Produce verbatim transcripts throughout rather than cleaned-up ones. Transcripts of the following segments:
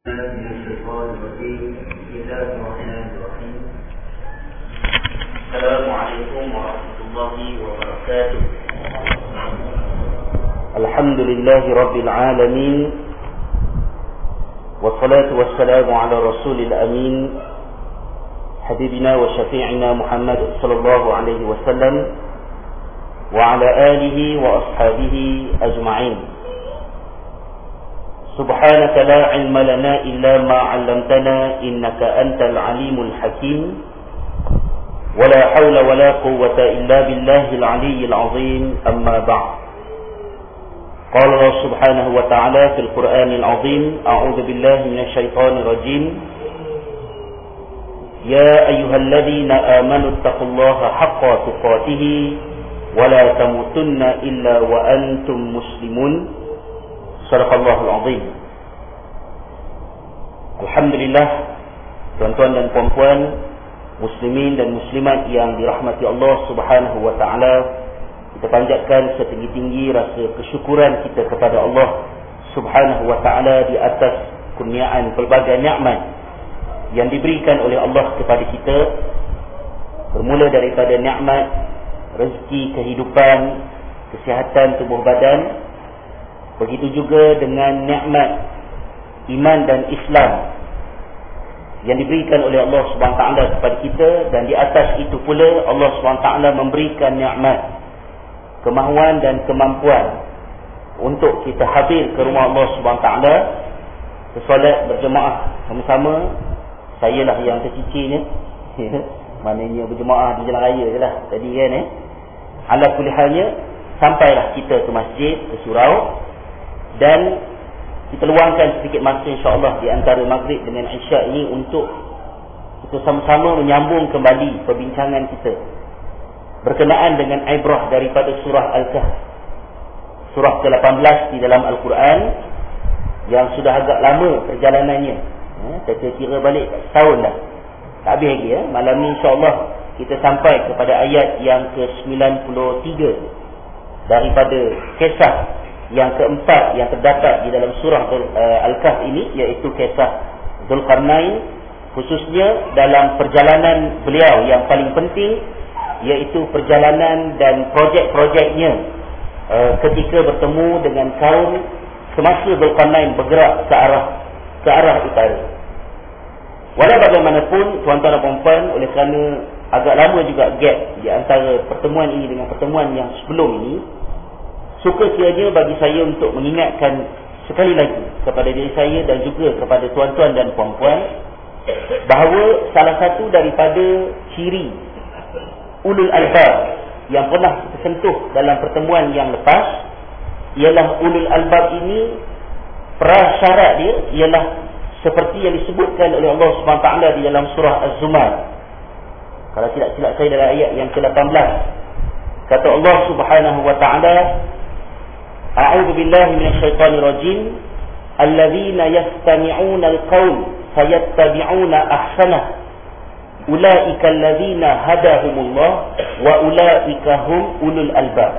من الشيطان الرجيم بسم الله الرحمن الرحيم السلام عليكم ورحمة الله وبركاته الحمد لله رب العالمين والصلاة والسلام على رسول الأمين حبيبنا وشفيعنا محمد صلى الله عليه وسلم وعلى آله وأصحابه أجمعين. سبحانك لا علم لنا إلا ما علمتنا إنك أنت العليم الحكيم ولا حول ولا قوة إلا بالله العلي العظيم أما بعد. قال الله سبحانه وتعالى في القرآن العظيم أعوذ بالله من الشيطان الرجيم يا أيها الذين آمنوا اتقوا الله حق تقاته ولا تموتن إلا وأنتم مسلمون. Sadaqallahul Azim. Alhamdulillah, tuan-tuan dan puan-puan, muslimin dan muslimat yang dirahmati Allah Subhanahu wa taala, kita panjatkan setinggi-tinggi rasa kesyukuran kita kepada Allah Subhanahu wa taala di atas kurniaan pelbagai nikmat yang diberikan oleh Allah kepada kita, bermula daripada nikmat rezeki, kehidupan, kesihatan tubuh badan. Begitu juga dengan nikmat iman dan Islam yang diberikan oleh Allah Subhanahu wa taala kepada kita, dan di atas itu pula Allah Subhanahu wa taala memberikan nikmat kemahuan dan kemampuan untuk kita hadir ke rumah Allah Subhanahu wa taala, bersolat berjemaah sama-sama. Saya lah yang tercicirnya maknanya berjemaah di jalan raya je lah tadi kan eh. Ala kulli halnya, sampailah kita ke masjid, ke surau, dan kita luangkan sedikit masa insya-Allah di antara maghrib dengan isyak ini untuk kita sama-sama menyambung kembali perbincangan kita berkenaan dengan ibrah daripada surah Al-Kahf, surah ke lapan belas di dalam Al-Quran yang sudah agak lama perjalanannya. Ya, saya kira balik setahun dah, tak habis lagi ya. Malam ni insya-Allah kita sampai kepada ayat yang ke sembilan puluh tiga daripada kisah yang keempat yang terdapat di dalam surah Al-Kahf ini, iaitu kisah Dzulqarnain, khususnya dalam perjalanan beliau yang paling penting, iaitu perjalanan dan projek-projeknya uh, ketika bertemu dengan kaum semasa Dzulqarnain bergerak ke arah ke arah utara. Walau bagaimanapun tuan-tuan dan puan-puan, oleh kerana agak lama juga gap di antara pertemuan ini dengan pertemuan yang sebelum ini, suka kiranya bagi saya untuk mengingatkan sekali lagi kepada diri saya dan juga kepada tuan-tuan dan puan-puan bahawa salah satu daripada ciri ulul albab yang pernah kita sentuh dalam pertemuan yang lepas ialah ulul albab ini, prasyarat dia ialah seperti yang disebutkan oleh Allah Subhanahu wa taala di dalam surah Az-Zumar. Kalau tidak silap saya dalam ayat yang ke lapan belas, kata Allah Subhanahu wa taala, A'udzu billahi minasyaitonir rajim. Alladzina yastami'una al-qaul fayattabi'una ahsanah. Ulaika alladzina hadahumullah wa ulaika hum ulul albab.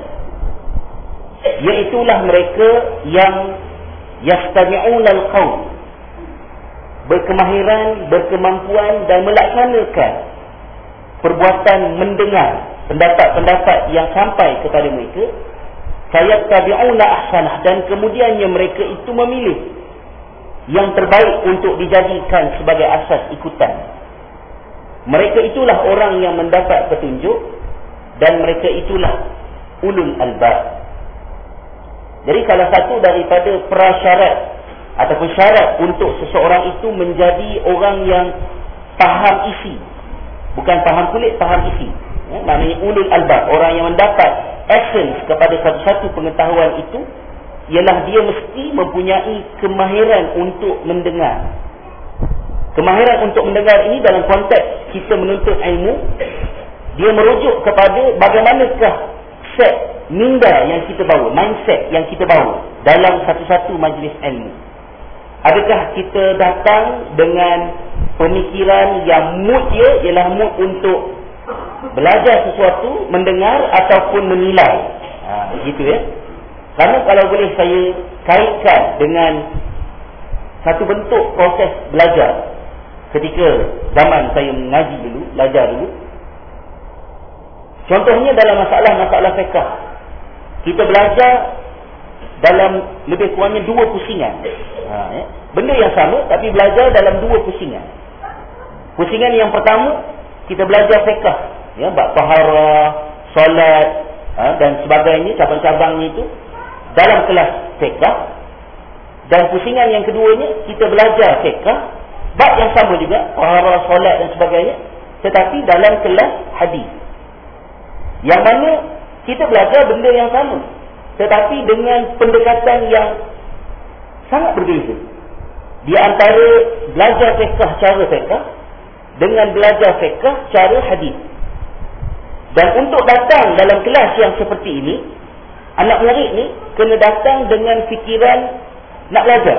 Iaitulah mereka yang yastami'una al-qaul, berkemahiran, berkemampuan dan melaksanakan perbuatan mendengar pendapat-pendapat yang sampai kepada mereka. Fayattabi'una ahsanah, dan kemudiannya mereka itu memilih yang terbaik untuk dijadikan sebagai asas ikutan. Mereka itulah orang yang mendapat petunjuk, dan mereka itulah ulul albab. Jadi salah satu daripada prasyarat ataupun syarat untuk seseorang itu menjadi orang yang faham isi, bukan faham kulit, faham isi, ya, maknanya ulul albab, orang yang mendapat essence kepada satu-satu pengetahuan itu, ialah dia mesti mempunyai kemahiran untuk mendengar. Kemahiran untuk mendengar ini dalam konteks kita menuntut ilmu, dia merujuk kepada bagaimanakah set minda yang kita bawa, mindset yang kita bawa dalam satu-satu majlis ilmu. Adakah kita datang dengan pemikiran yang mood dia ialah mood untuk belajar sesuatu, mendengar ataupun menilai. Ha, begitu ya. Karena kalau boleh saya kaitkan dengan satu bentuk proses belajar. Ketika zaman saya mengaji dulu, belajar dulu, contohnya dalam masalah-masalah fiqh, kita belajar dalam lebih kurangnya dua pusingan. Ha, ya. Benda yang sama tapi belajar dalam dua pusingan. Pusingan yang pertama, kita belajar fiqh, ya, bab taharah, solat, ha, dan sebagainya, cabang-cabangnya itu dalam kelas fiqh. Dan pusingan yang keduanya, kita belajar fiqh, bab yang sama juga, taharah, solat dan sebagainya, tetapi dalam kelas hadis. Yang mana kita belajar benda yang sama, tetapi dengan pendekatan yang sangat berbeza. Di antara belajar fiqh cara fiqh dengan belajar fiqh cara hadis. Dan untuk datang dalam kelas yang seperti ini, anak murid ni kena datang dengan fikiran nak belajar,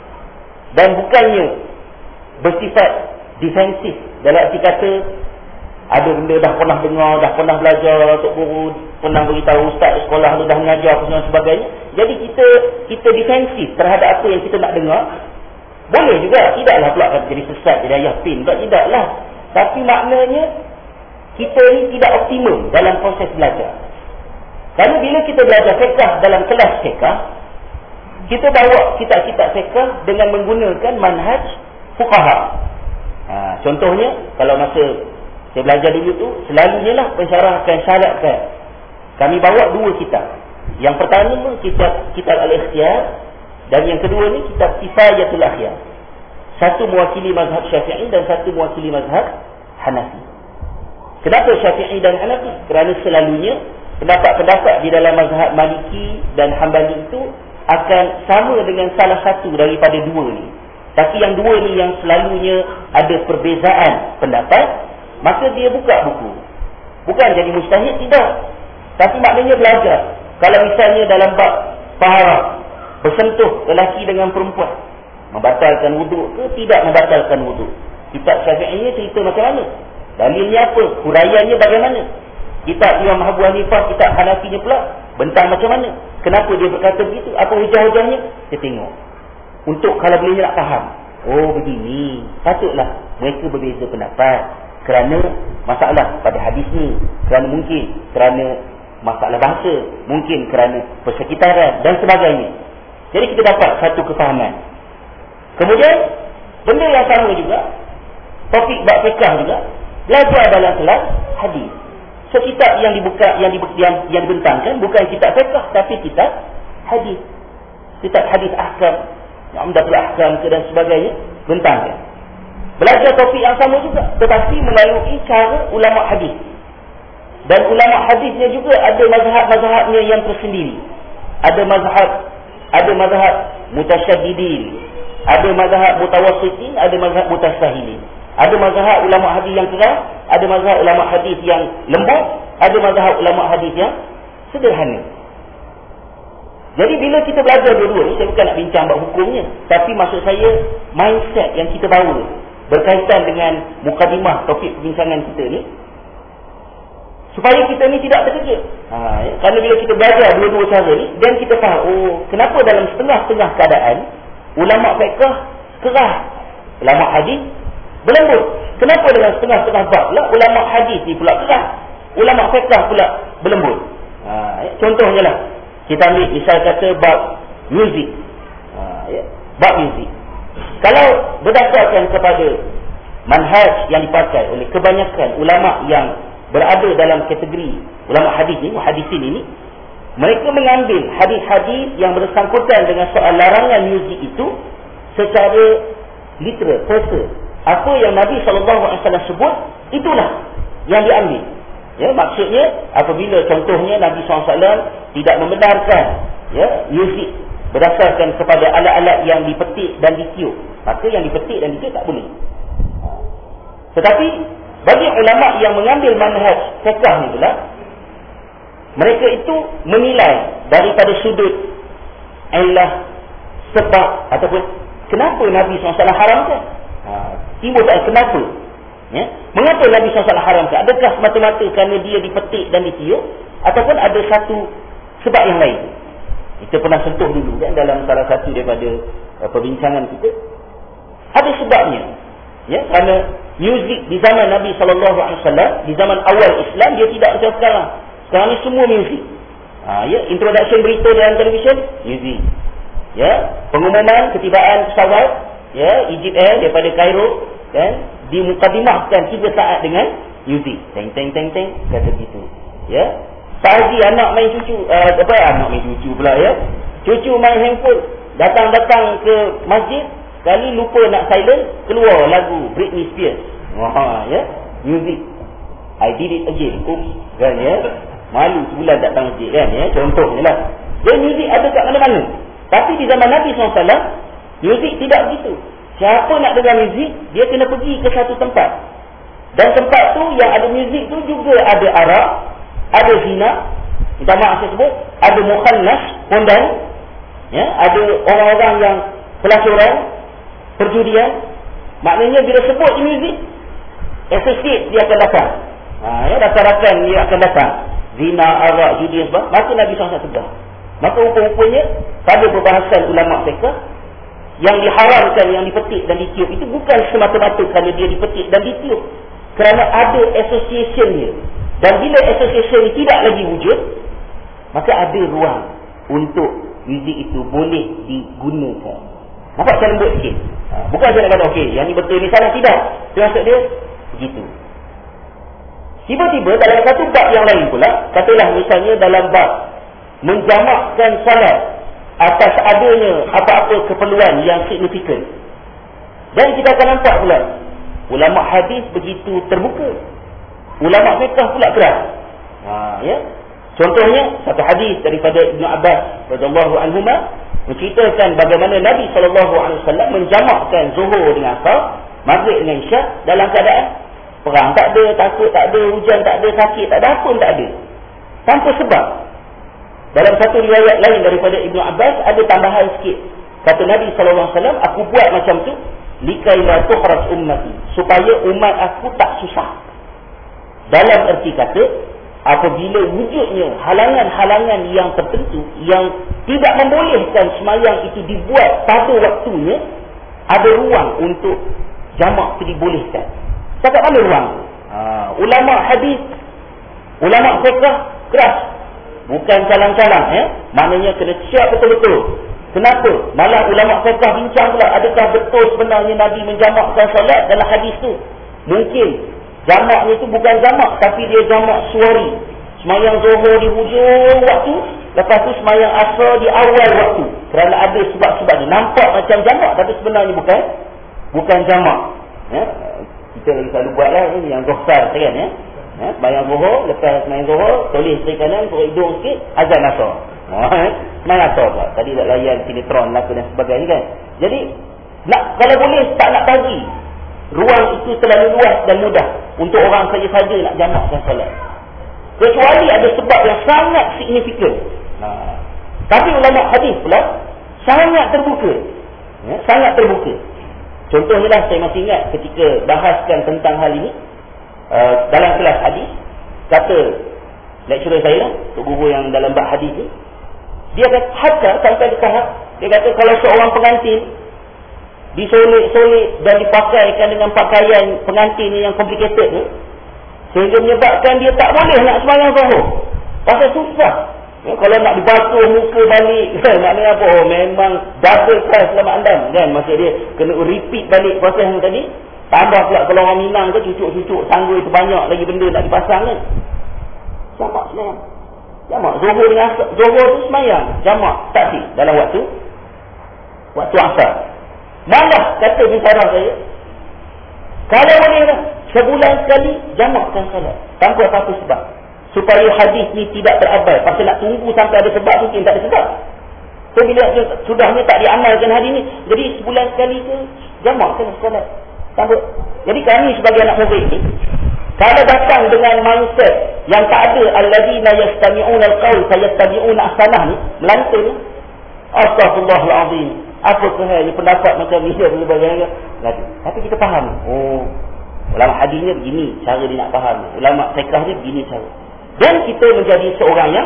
dan bukannya bersifat defensif. Dalam arti kata, ada benda dah pernah dengar, dah pernah belajar, tok guru pernah beritahu, ustaz sekolah tu dah mengajar dan sebagainya. Jadi kita kita defensif terhadap apa yang kita nak dengar. Boleh juga, tidaklah pula kata jadi sesat, jadi ayah pin, tak, tidaklah. Tapi maknanya kita ni tidak optimum dalam proses belajar. Kerana bila kita belajar fiqh dalam kelas fiqh, kita bawa kitab-kitab fiqh dengan menggunakan manhaj fuqaha. Ha, contohnya, kalau masa saya belajar dulu tu, selalunya lah pensyarahkan, syaratkan, kami bawa dua kitab. Yang pertama kitab kitab Al-Ikhtiyar, dan yang kedua ni kitab Kifayatul Akhyar. Satu mewakili mazhab Syafi'i dan satu mewakili mazhab Hanafi. Kenapa Syafi'i dan Hanafi? Kerana selalunya pendapat-pendapat di dalam mazhab Maliki dan Hambali itu akan sama dengan salah satu daripada dua ni. Tapi yang dua ni yang selalunya ada perbezaan pendapat, maka dia buka buku. Bukan jadi mustahil, tidak. Tapi maknanya belajar. Kalau misalnya dalam bab taharah, bersentuh lelaki dengan perempuan, membatalkan wuduk ke tidak membatalkan wuduk, kitab Syafi'i cerita macam mana, dalilnya apa, huraiannya bagaimana. Kitab Imam Abu Hanifah, kitab Hanafinya pula bentang macam mana, kenapa dia berkata begitu, apa hujah-hujahnya, kita tengok. Untuk kalau boleh nak faham, oh begini, patutlah mereka berbeza pendapat kerana masalah pada hadis ni, kerana mungkin kerana masalah bahasa, mungkin kerana persekitaran dan sebagainya. Jadi kita dapat satu kefahaman. Kemudian benda yang sama juga, topik bab fiqh juga, belajar dalam kelas hadis. So kitab yang dibuka, yang, dibuka, yang, yang dibentangkan bukan kitab fiqh, tapi kitab hadis. Kitab hadis ahkam, Umdatul Ahkam ke dan sebagainya, bentangkan. Belajar topik yang sama juga, tetapi melalui cara ulama hadis. Dan ulama hadisnya juga ada mazhab-mazhabnya yang tersendiri. Ada mazhab ada mazhab mutasyaddidin, ada mazhab mutawassitin, ada mazhab mutasahilin. Ada mazhab ulama hadis yang keras, ada mazhab ulama hadis yang lembut, ada mazhab ulama hadis yang sederhana. Jadi bila kita belajar dua-dua ni, saya bukan nak bincang bab hukumnya, tapi maksud saya mindset yang kita bawa berkaitan dengan mukadimah topik perbincangan kita ni, supaya kita ni tidak terkejut. Ha, ya? Kerana bila kita belajar dua-dua cara ni, dan kita faham, oh, kenapa dalam setengah-setengah keadaan ulama fiqh keras, ulama hadis berlembut. Kenapa dalam setengah-setengah bab pula ulama hadis ni pula keras, ulama fiqh pula berlembut. Ha, ya? Contohnya lah, kita ambil misal kata bab muzik. Ha, ya? Bab muzik. Kalau berdasarkan kepada manhaj yang dipakai oleh kebanyakan ulama yang berada dalam kategori ulama hadis ni, muhaddisin ini, mereka mengambil hadis-hadis yang bersangkutan dengan soal larangan muzik itu secara literal, persa. Apa yang Nabi sallallahu alaihi wasallam sebut, itulah yang diambil. Ya, maksudnya apabila contohnya Nabi sallallahu alaihi wasallam tidak membenarkan ya muzik berdasarkan kepada alat-alat yang dipetik dan ditiup, maka yang dipetik dan ditiup tak boleh. Tetapi bagi ulama yang mengambil manhaj fiqh ni pula, mereka itu menilai daripada sudut illah, sebab ataupun kenapa Nabi sallallahu alaihi wasallam haramkan. Ha, timbul tak kenapa? Ya? Mengapa Nabi sallallahu alaihi wasallam haramkan? Adakah semata-mata kerana dia dipetik dan ditiup, ataupun ada satu sebab yang lain? Kita pernah sentuh dulu kan dalam salah satu daripada uh, perbincangan kita. Ada sebabnya. Ya, kerana muzik di zaman Nabi sallallahu alaihi wasallam, di zaman awal Islam, dia tidak macam sekarang. Sekarang ni semua muzik. Ha, ya, introduction berita dalam televisyen, muzik. Ya, pengumuman ketibaan pesawat, ya, Egypt Air daripada Cairo, kan, dimukadimahkan tiga saat dengan muzik. Teng teng teng teng, kata gitu. Ya. Pagi anak main cucu, uh, apa anak main cucu pula, ya. Cucu main handphone, datang-datang ke masjid, sekali lupa nak silent, keluar lagu Britney Spears. Wah, ya, music. I did it again. Oops, kan, ya. Malu sebulan tak datang masjid, kan, ya. Contohnya lah. Jadi music ada kat mana-mana. Tapi di zaman Nabi sallallahu alaihi wasallam, music tidak begitu. Siapa nak dengar music, dia kena pergi ke satu tempat. Dan tempat tu yang ada music tu juga ada arak, ada zina, minta maaf saya sebut, ada mukhannas, kondang, ya, ada orang-orang yang pelacuran, perjudian. Maknanya bila sebut music, associate dia akan datang. Ha, ya, rakan-rakan dia akan datang. Zina, arak, judi dan sebagainya. Maka Nabi sallallahu alaihi wasallam tegur. Maka rupa-rupanya pada perbahasan ulama fiqh, yang diharamkan, yang dipetik dan ditiup itu bukan semata-mata kerana dia dipetik dan ditiup, kerana ada association dia. Dan bila association ini tidak lagi wujud, maka ada ruang untuk muzik itu boleh digunakan. Nampak saya lembut sikit? Ha, bukan saya nak kata, okey, yang ni betul, ni salah, tidak. Itu maksud dia, begitu. Tiba-tiba dalam satu bab yang lain pula, katalah misalnya dalam bab menjamakkan salat atas adanya apa-apa keperluan yang signifikan. Dan kita akan nampak pula, ulama hadis begitu terbuka, ulama fiqh pula keras. Ha, ya. Contohnya satu hadis daripada Ibnu Abbas radhiyallahu anhuma menceritakan bagaimana Nabi sallallahu alaihi wasallam menjamakkan zuhur dengan asar, maghrib dengan isyak dalam keadaan perang tak ada, takut tak ada, hujan tak ada, sakit tak ada, apa pun tak ada. Tanpa sebab. Dalam satu riwayat lain daripada Ibnu Abbas ada tambahan sikit. Kata Nabi sallallahu alaihi wasallam, aku buat macam tu likai la tuhraj ummati, supaya umat aku tak susah. Dalam erti kata, apabila wujudnya halangan-halangan yang tertentu yang tidak membolehkan sembahyang itu dibuat pada waktunya, ada ruang untuk jamak itu dibolehkan. Cakap mana ruang? Ha, ulama hadis, ulama fiqh keras. Bukan calang-calang, ya. Maknanya kena siap betul-betul. Kenapa? Malah ulama fiqh bincang pula, adakah betul sebenarnya Nabi menjamakkan solat dalam hadis tu? Mungkin jamaknya itu bukan jamak, tapi dia jamak suari. Semayang zuhur di hujung waktu, lepas tu semayang asar di awal waktu. Kerana ada sebab-sebab dia. Nampak macam jamak, tapi sebenarnya bukan bukan jamak. Ya? Kita lagi selalu buatlah ini yang dohsar kan, ya. Ya, semayang zuhur, lepas semayang zuhur, tulis dari kanan, turun hidung sikit, azan asar. Ha, semayang asar pula. Tadi tak layan sinetron, laka dan sebagainya kan. Jadi, nak, kalau boleh tak nak bagi ruang itu terlalu luas dan mudah untuk orang saja-saja nak jamakkan solat. Kecuali ada sebab yang sangat signifikan. Ha. Tapi ulama hadis pula sangat terbuka. Ya, sangat terbuka. Contohnya lah, saya masih ingat ketika bahaskan tentang hal ini uh, dalam kelas hadis, kata lecturer saya lah, Tok Guru yang dalam bab hadis ni, dia kata hatta sampai ke tahap, dia kata kalau seorang pengantin disolik-solik dan dipakaikan dengan pakaian pengantin yang complicated ni, sehingga menyebabkan dia tak boleh nak sembahyang zuhur. Pasal susah. Ya, kalau nak dibasuh muka balik, kan, maknanya apa? Oh, memang double price selamat andam, kan? Maksud dia kena repeat balik proses yang tadi. Tambah pula kalau orang Minang ke, cucuk-cucuk sanggul itu banyak lagi benda nak dipasang, kan? Jamak semayang. Jamak. Zuhur dengan asar. Zuhur tu semayang. Jamak. Taksir dalam waktu waktu asar. Malah kata bicara saya, kalau boleh lah, sebulan sekali jamakkan salat tanpa apa-apa sebab, supaya hadis ni tidak terabai. Pasal nak tunggu sampai ada sebab, mungkin tak ada sebab. So bila sudahnya tak diamalkan hadis ni, jadi sebulan sekali ke jamakkan salat tanpa. Jadi kami sebagai anak murid ni, kalau datang dengan mindset yang tak ada allazina yastami'una al-qaul fayattabi'una ahsanah ni, melanta ni, astaghfirullahalazim, apa kehal pendapat macam ni dan sebagainya. Tapi kita faham, oh, ulama hadisnya begini cara dia nak faham, ulama fiqh dia begini cara. Dan kita menjadi seorang yang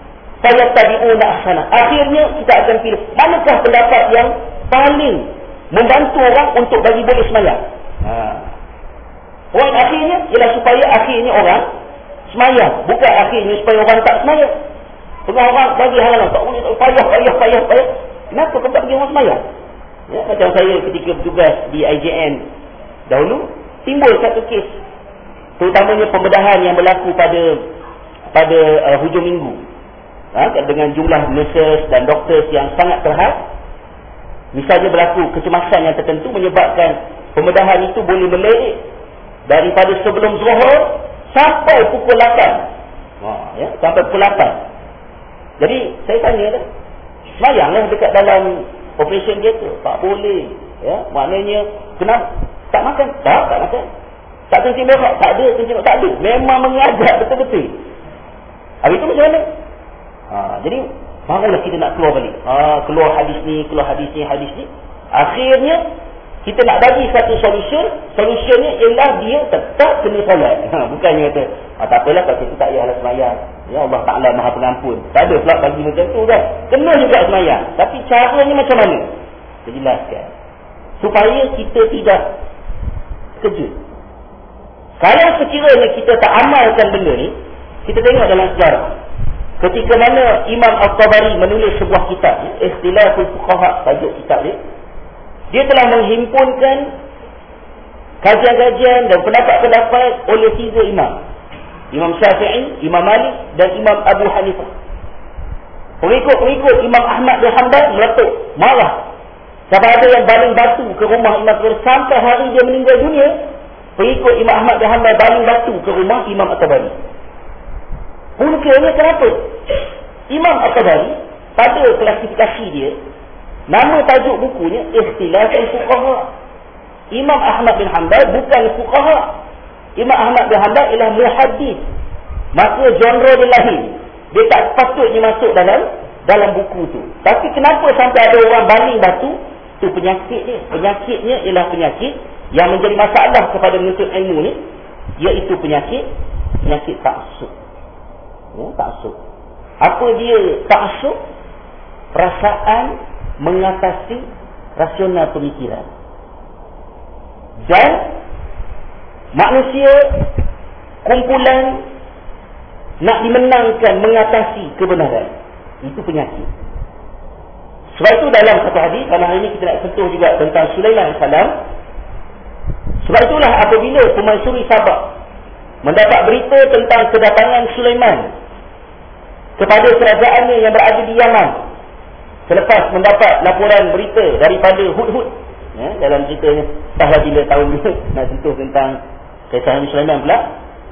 fayattabi'una ahsanah. Akhirnya kita akan pilih manakah pendapat yang paling membantu orang untuk bagi boleh semayang. Ha. Poin akhirnya ialah supaya akhirnya orang semayang, bukan akhirnya supaya orang tak semayang. Tengah orang bagi halangan, tak boleh, tak payah, payah, payah, payah. Kenapa kau tak bagi orang semayang? Ya, macam saya ketika bertugas di I J N dahulu, timbul satu kes, terutamanya pembedahan yang berlaku pada pada uh, hujung minggu, ha, dengan jumlah nurses dan doktor yang sangat terhad. Misalnya berlaku kecemasan yang tertentu menyebabkan pembedahan itu boleh melerik daripada sebelum zuhur sampai pukul lapan. Ha, ya, sampai pukul lapan. Jadi saya tanya dah, semayanglah dekat dalam operation theater. Tak boleh. Ya, maknanya kenapa tak makan? Tak, tak makan. Tak kencing berak? Tak ada kencing berak. Tak ada. Memang mengajak betul-betul. Habis itu macam mana? Ha, jadi barulah kita nak keluar balik. Ha, keluar hadis ni, keluar hadis ni, hadis ni. Akhirnya kita nak bagi satu solution. Solutionnya ialah dia tetap kena solat. Ha, bukannya kata, ah, tak apalah kalau kita tak payahlah semayang. Ya Allah Ta'ala Maha Pengampun. Tak ada pula bagi macam tu kan. Kena juga semayang. Tapi caranya macam mana? Saya jelaskan. Supaya kita tidak kejut. Kalau sekiranya kita tak amalkan benda ni, kita tengok dalam sejarah. Ketika mana Imam Al-Tabari menulis sebuah kitab, Ikhtilaful Fuqaha, tajuk kitab dia, dia telah menghimpunkan kajian-kajian dan pendapat-pendapat oleh tiga imam. Imam Syafi'i, Imam Malik dan Imam Abu Hanifah. Pengikut-pengikut Imam Ahmad bin Hanbal meletup, marah. Sampai ada yang baling batu ke rumah Imam Tabari. Sampai hari dia meninggal dunia, pengikut Imam Ahmad bin Hanbal baling batu ke rumah Imam Al-Tabari. Punca kenapa? Imam Al-Tabari pada klasifikasi dia, nama tajuk bukunya Ikhtilaful Fuqaha. Imam Ahmad bin Hanbal bukan fuqaha. Imam Ahmad bin Hanbal ialah muhaddis. Maka genre dia lain. Dia tak patutnya masuk dalam dalam buku tu. Tapi kenapa sampai ada orang baling batu? Itu penyakit dia. Penyakitnya ialah penyakit yang menjadi masalah kepada menuntut ilmu ni, iaitu penyakit penyakit ta'assub. Ya, ta'assub. Apa dia ta'assub? Perasaan mengatasi rasional pemikiran. Dan manusia kumpulan nak dimenangkan mengatasi kebenaran. Itu penyakit. Sebab itu dalam satu hadis, kalau hari ini kita nak sentuh juga tentang Sulaiman alaihi salam. Sebab itulah apabila Pemaisuri Sabah mendapat berita tentang kedatangan Sulaiman kepada kerajaannya yang berada di Yaman, selepas mendapat laporan berita daripada Hudhud, ya, dalam ceritanya entahlah bila tahun ni nak sentuh tentang kisah Nabi Sulaiman pula.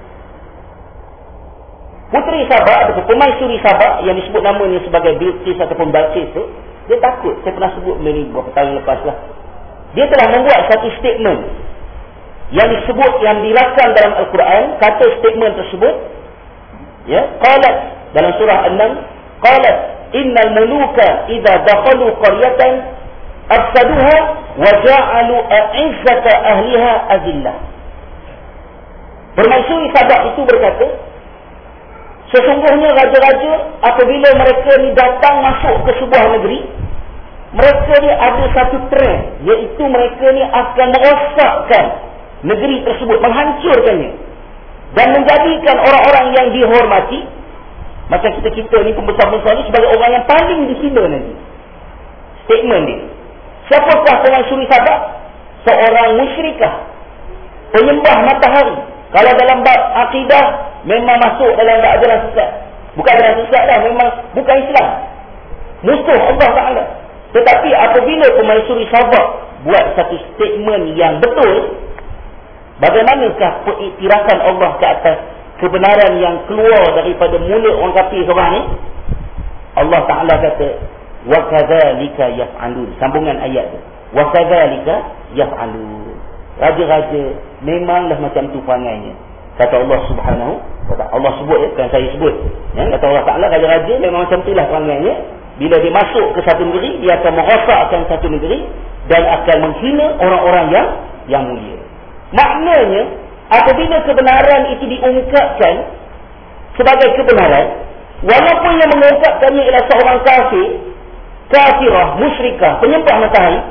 Puteri Sabah atau Pemaisuri Sabah yang disebut namanya sebagai Bilqis ataupun Balqis tu, dia takut. Saya pernah sebut benda ni beberapa tahun lepas lah. Dia telah membuat satu statement yang disebut, yang dirakam dalam Al-Quran. Kata statement tersebut, ya, qalat dalam surah An-Naml, qalat innal muluka idza dakhalu qaryatan afsaduha wa ja'alu a'izzata ahliha azillah. Permaisuri Sabah itu berkata, sesungguhnya raja-raja apabila mereka ni datang masuk ke sebuah negeri, mereka ni ada satu trend, iaitu mereka ni akan merosakkan negeri tersebut, menghancurkannya dan menjadikan orang-orang yang dihormati, macam kita-kita ni pembesar-besar ni, sebagai orang yang paling dihina nanti. Statement dia. Siapakah Pemaisuri Sabah? Seorang musyrikah, penyembah matahari. Kalau dalam bab akidah, memang masuk dalam bab ajaran sesat. Bukan ajaran sesat dah, memang bukan Islam, musuh Allah Ta'ala. Tetapi apabila Pemaisuri Sabah buat satu statement yang betul, bagaimanakah pengiktirafan Allah ke atas kebenaran yang keluar daripada mulut orang kafir seorang ni? Allah Ta'ala kata, wa kadzalika yaf'alun. Sambungan ayat tu, wa kadzalika yaf'alun. Raja-raja memanglah macam tu perangainya, kata Allah Subhanahu wa ta'ala. Allah sebut, ya, bukan saya sebut, ya, kata Allah Ta'ala, raja-raja memang macam itulah perangainya. Bila dia masuk ke satu negeri, dia akan merosakkan satu negeri dan akan menghina orang-orang yang yang mulia. Maknanya, apabila kebenaran itu diungkapkan sebagai kebenaran, walaupun yang mengungkapkannya ialah seorang kafir, kafirah, musyrikah, penyembah matahari,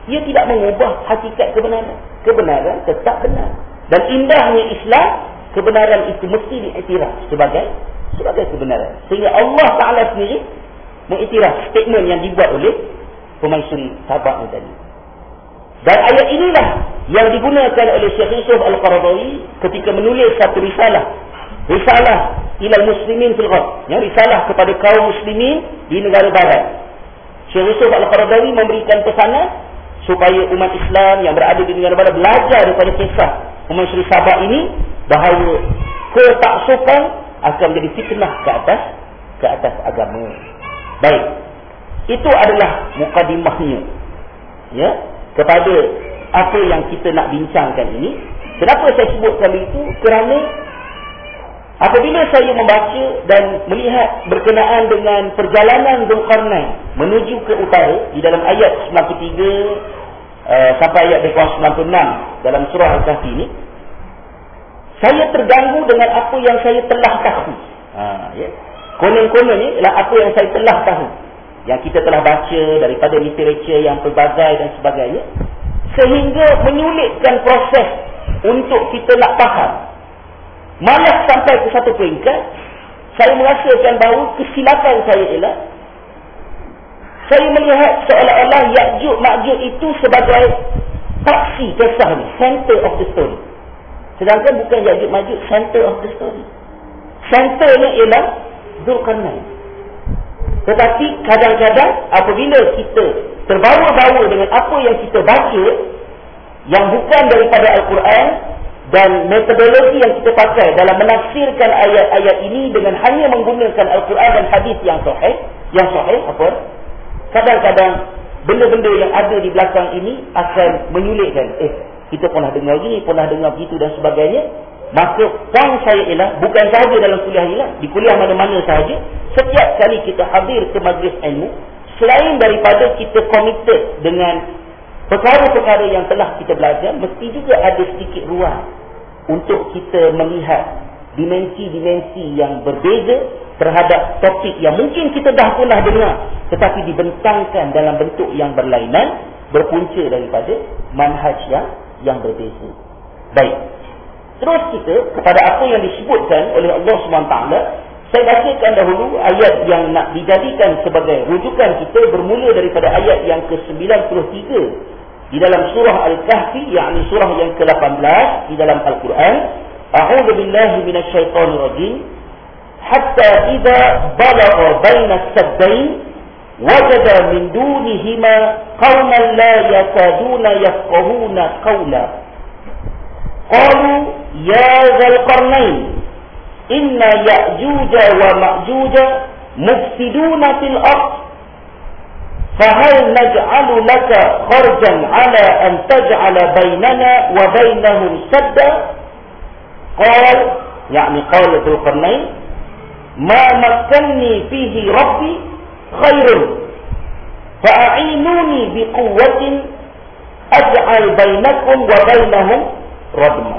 ia tidak mengubah hakikat kebenaran. Kebenaran tetap benar. Dan indahnya Islam, kebenaran itu mesti diiktiraf sebagai sebagai kebenaran. Sehingga Allah Ta'ala sendiri mengiktiraf statement yang dibuat oleh Permaisuri Sabah tadi. Dan ayat inilah yang digunakan oleh Syekh Yusuf Al-Qaradawi ketika menulis satu risalah. Risalah ilal muslimin fil gharb. Yang risalah kepada kaum muslimin di negara barat. Syekh Yusuf Al-Qaradawi memberikan pesanan supaya umat Islam yang berada di negara barat belajar daripada kisah Permaisuri Sabah ini, bahawa ketaksukan akan menjadi fitnah ke atas ke atas agama. Baik. Itu adalah mukadimahnya. Ya, kepada apa yang kita nak bincangkan ini. Kenapa saya sebutkan itu? Kerana apabila saya membaca dan melihat berkenaan dengan perjalanan Zulkarnain menuju ke utara di dalam ayat sembilan puluh tiga uh, sampai ayat sembilan puluh enam dalam surah Al-Kahfi ini, saya terganggu dengan apa yang saya telah tahu. Ha, ya. Konon-konon ni ialah apa yang saya telah tahu, yang kita telah baca daripada literature yang pelbagai dan sebagainya, sehingga menyulitkan proses untuk kita nak faham. Malah sampai ke satu peringkat, saya merasakan bahawa kesilapan saya ialah saya melihat seolah-olah Ya'juj Ma'juj itu sebagai paksi kisah ni, center of the story. Sedangkan bukan Ya'juj Ma'juj center of the story. Centernya ialah Zulkarnain. Tetapi kadang-kadang apabila kita terbawa-bawa dengan apa yang kita baca yang bukan daripada Al-Quran, dan metodologi yang kita pakai dalam menafsirkan ayat-ayat ini dengan hanya menggunakan Al-Quran dan hadis yang sahih, yang sahih apa? Kadang-kadang benda-benda yang ada di belakang ini akan menyulitkan. Eh, kita pernah dengar gini, pernah dengar begitu dan sebagainya. Maka poin saya ialah, bukan sahaja dalam kuliah ialah, di kuliah mana-mana sahaja, setiap kali kita hadir ke majlis ilmu, selain daripada kita committed dengan perkara-perkara yang telah kita belajar, mesti juga ada sedikit ruang untuk kita melihat dimensi-dimensi yang berbeza terhadap topik yang mungkin kita dah pernah dengar, tetapi dibentangkan dalam bentuk yang berlainan, berpunca daripada manhaj yang, yang berbeza. Baik. Terus kita kepada apa yang disebutkan oleh Allah subhanahu wa taala. Saya bacakan dahulu ayat yang nak dijadikan sebagai rujukan kita, bermula daripada ayat yang ke sembilan puluh tiga di dalam surah Al-Kahfi, yakni surah yang ke lapan belas di dalam Al-Quran. A'udzu billahi minasyaitonir rajim. Hatta idza balagha baina as-saddain wajada min dunihima qauman la yakaduna yafqahuna qawla. Qalu ya dzal qarnain inna ya'juja wa ma'juja mufsiduna fil ardh fahal naj'alu laka kharjan 'ala an taj'ala bainana wa bainahum sadda. Qal, yakni qala dzul qarnain, ma makkanni fihi rabbi khairun fa'inuni biquwwatin aj'al bainakum wa bainahum radma.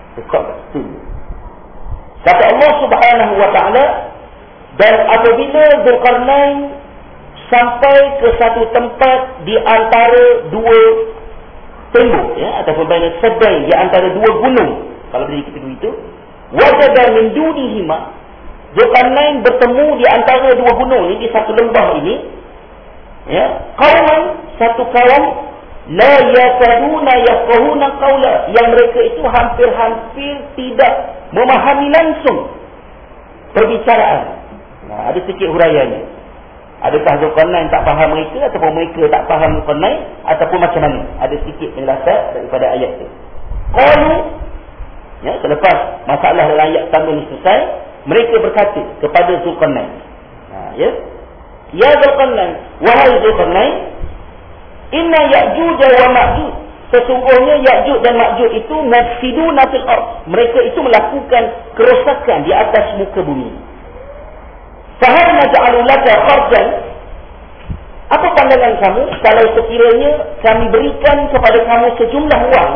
Kata Allah Subhanahu wa taala, dan apabila Zulkarnain sampai ke satu tempat di antara dua tembok, ya, ataupun baina sadai, di antara dua gunung, kalau beri kita itu, wajada min dunihima, Zulkarnain bertemu di antara dua gunung ini, di satu lembah ini, ya, qauman, satu kaum, la yakaduna yafqahuna qawla, yang mereka itu hampir-hampir tidak memahami langsung perbicaraan. Nah, ada sikit huraiannya. Adakah Zulkarnain tak faham mereka, ataupun mereka tak faham Zulkarnain, ataupun macam mana? Ada sikit penjelasan daripada ayat itu. Qalu, ya, selepas masalah dalam ayat pertama ini selesai, mereka berkata kepada Zulkarnain, ha, ya, ya Zulkarnain, wahai Zulkarnain, inna Ya'juj wa Ma'juj, sesungguhnya Ya'juj dan Ma'juj itu mufsiduna fil ardh, mereka itu melakukan kerosakan di atas muka bumi. Fahal naj'alu laka kharjan, apa pandangan kamu kalau sekiranya kami berikan kepada kamu sejumlah wang,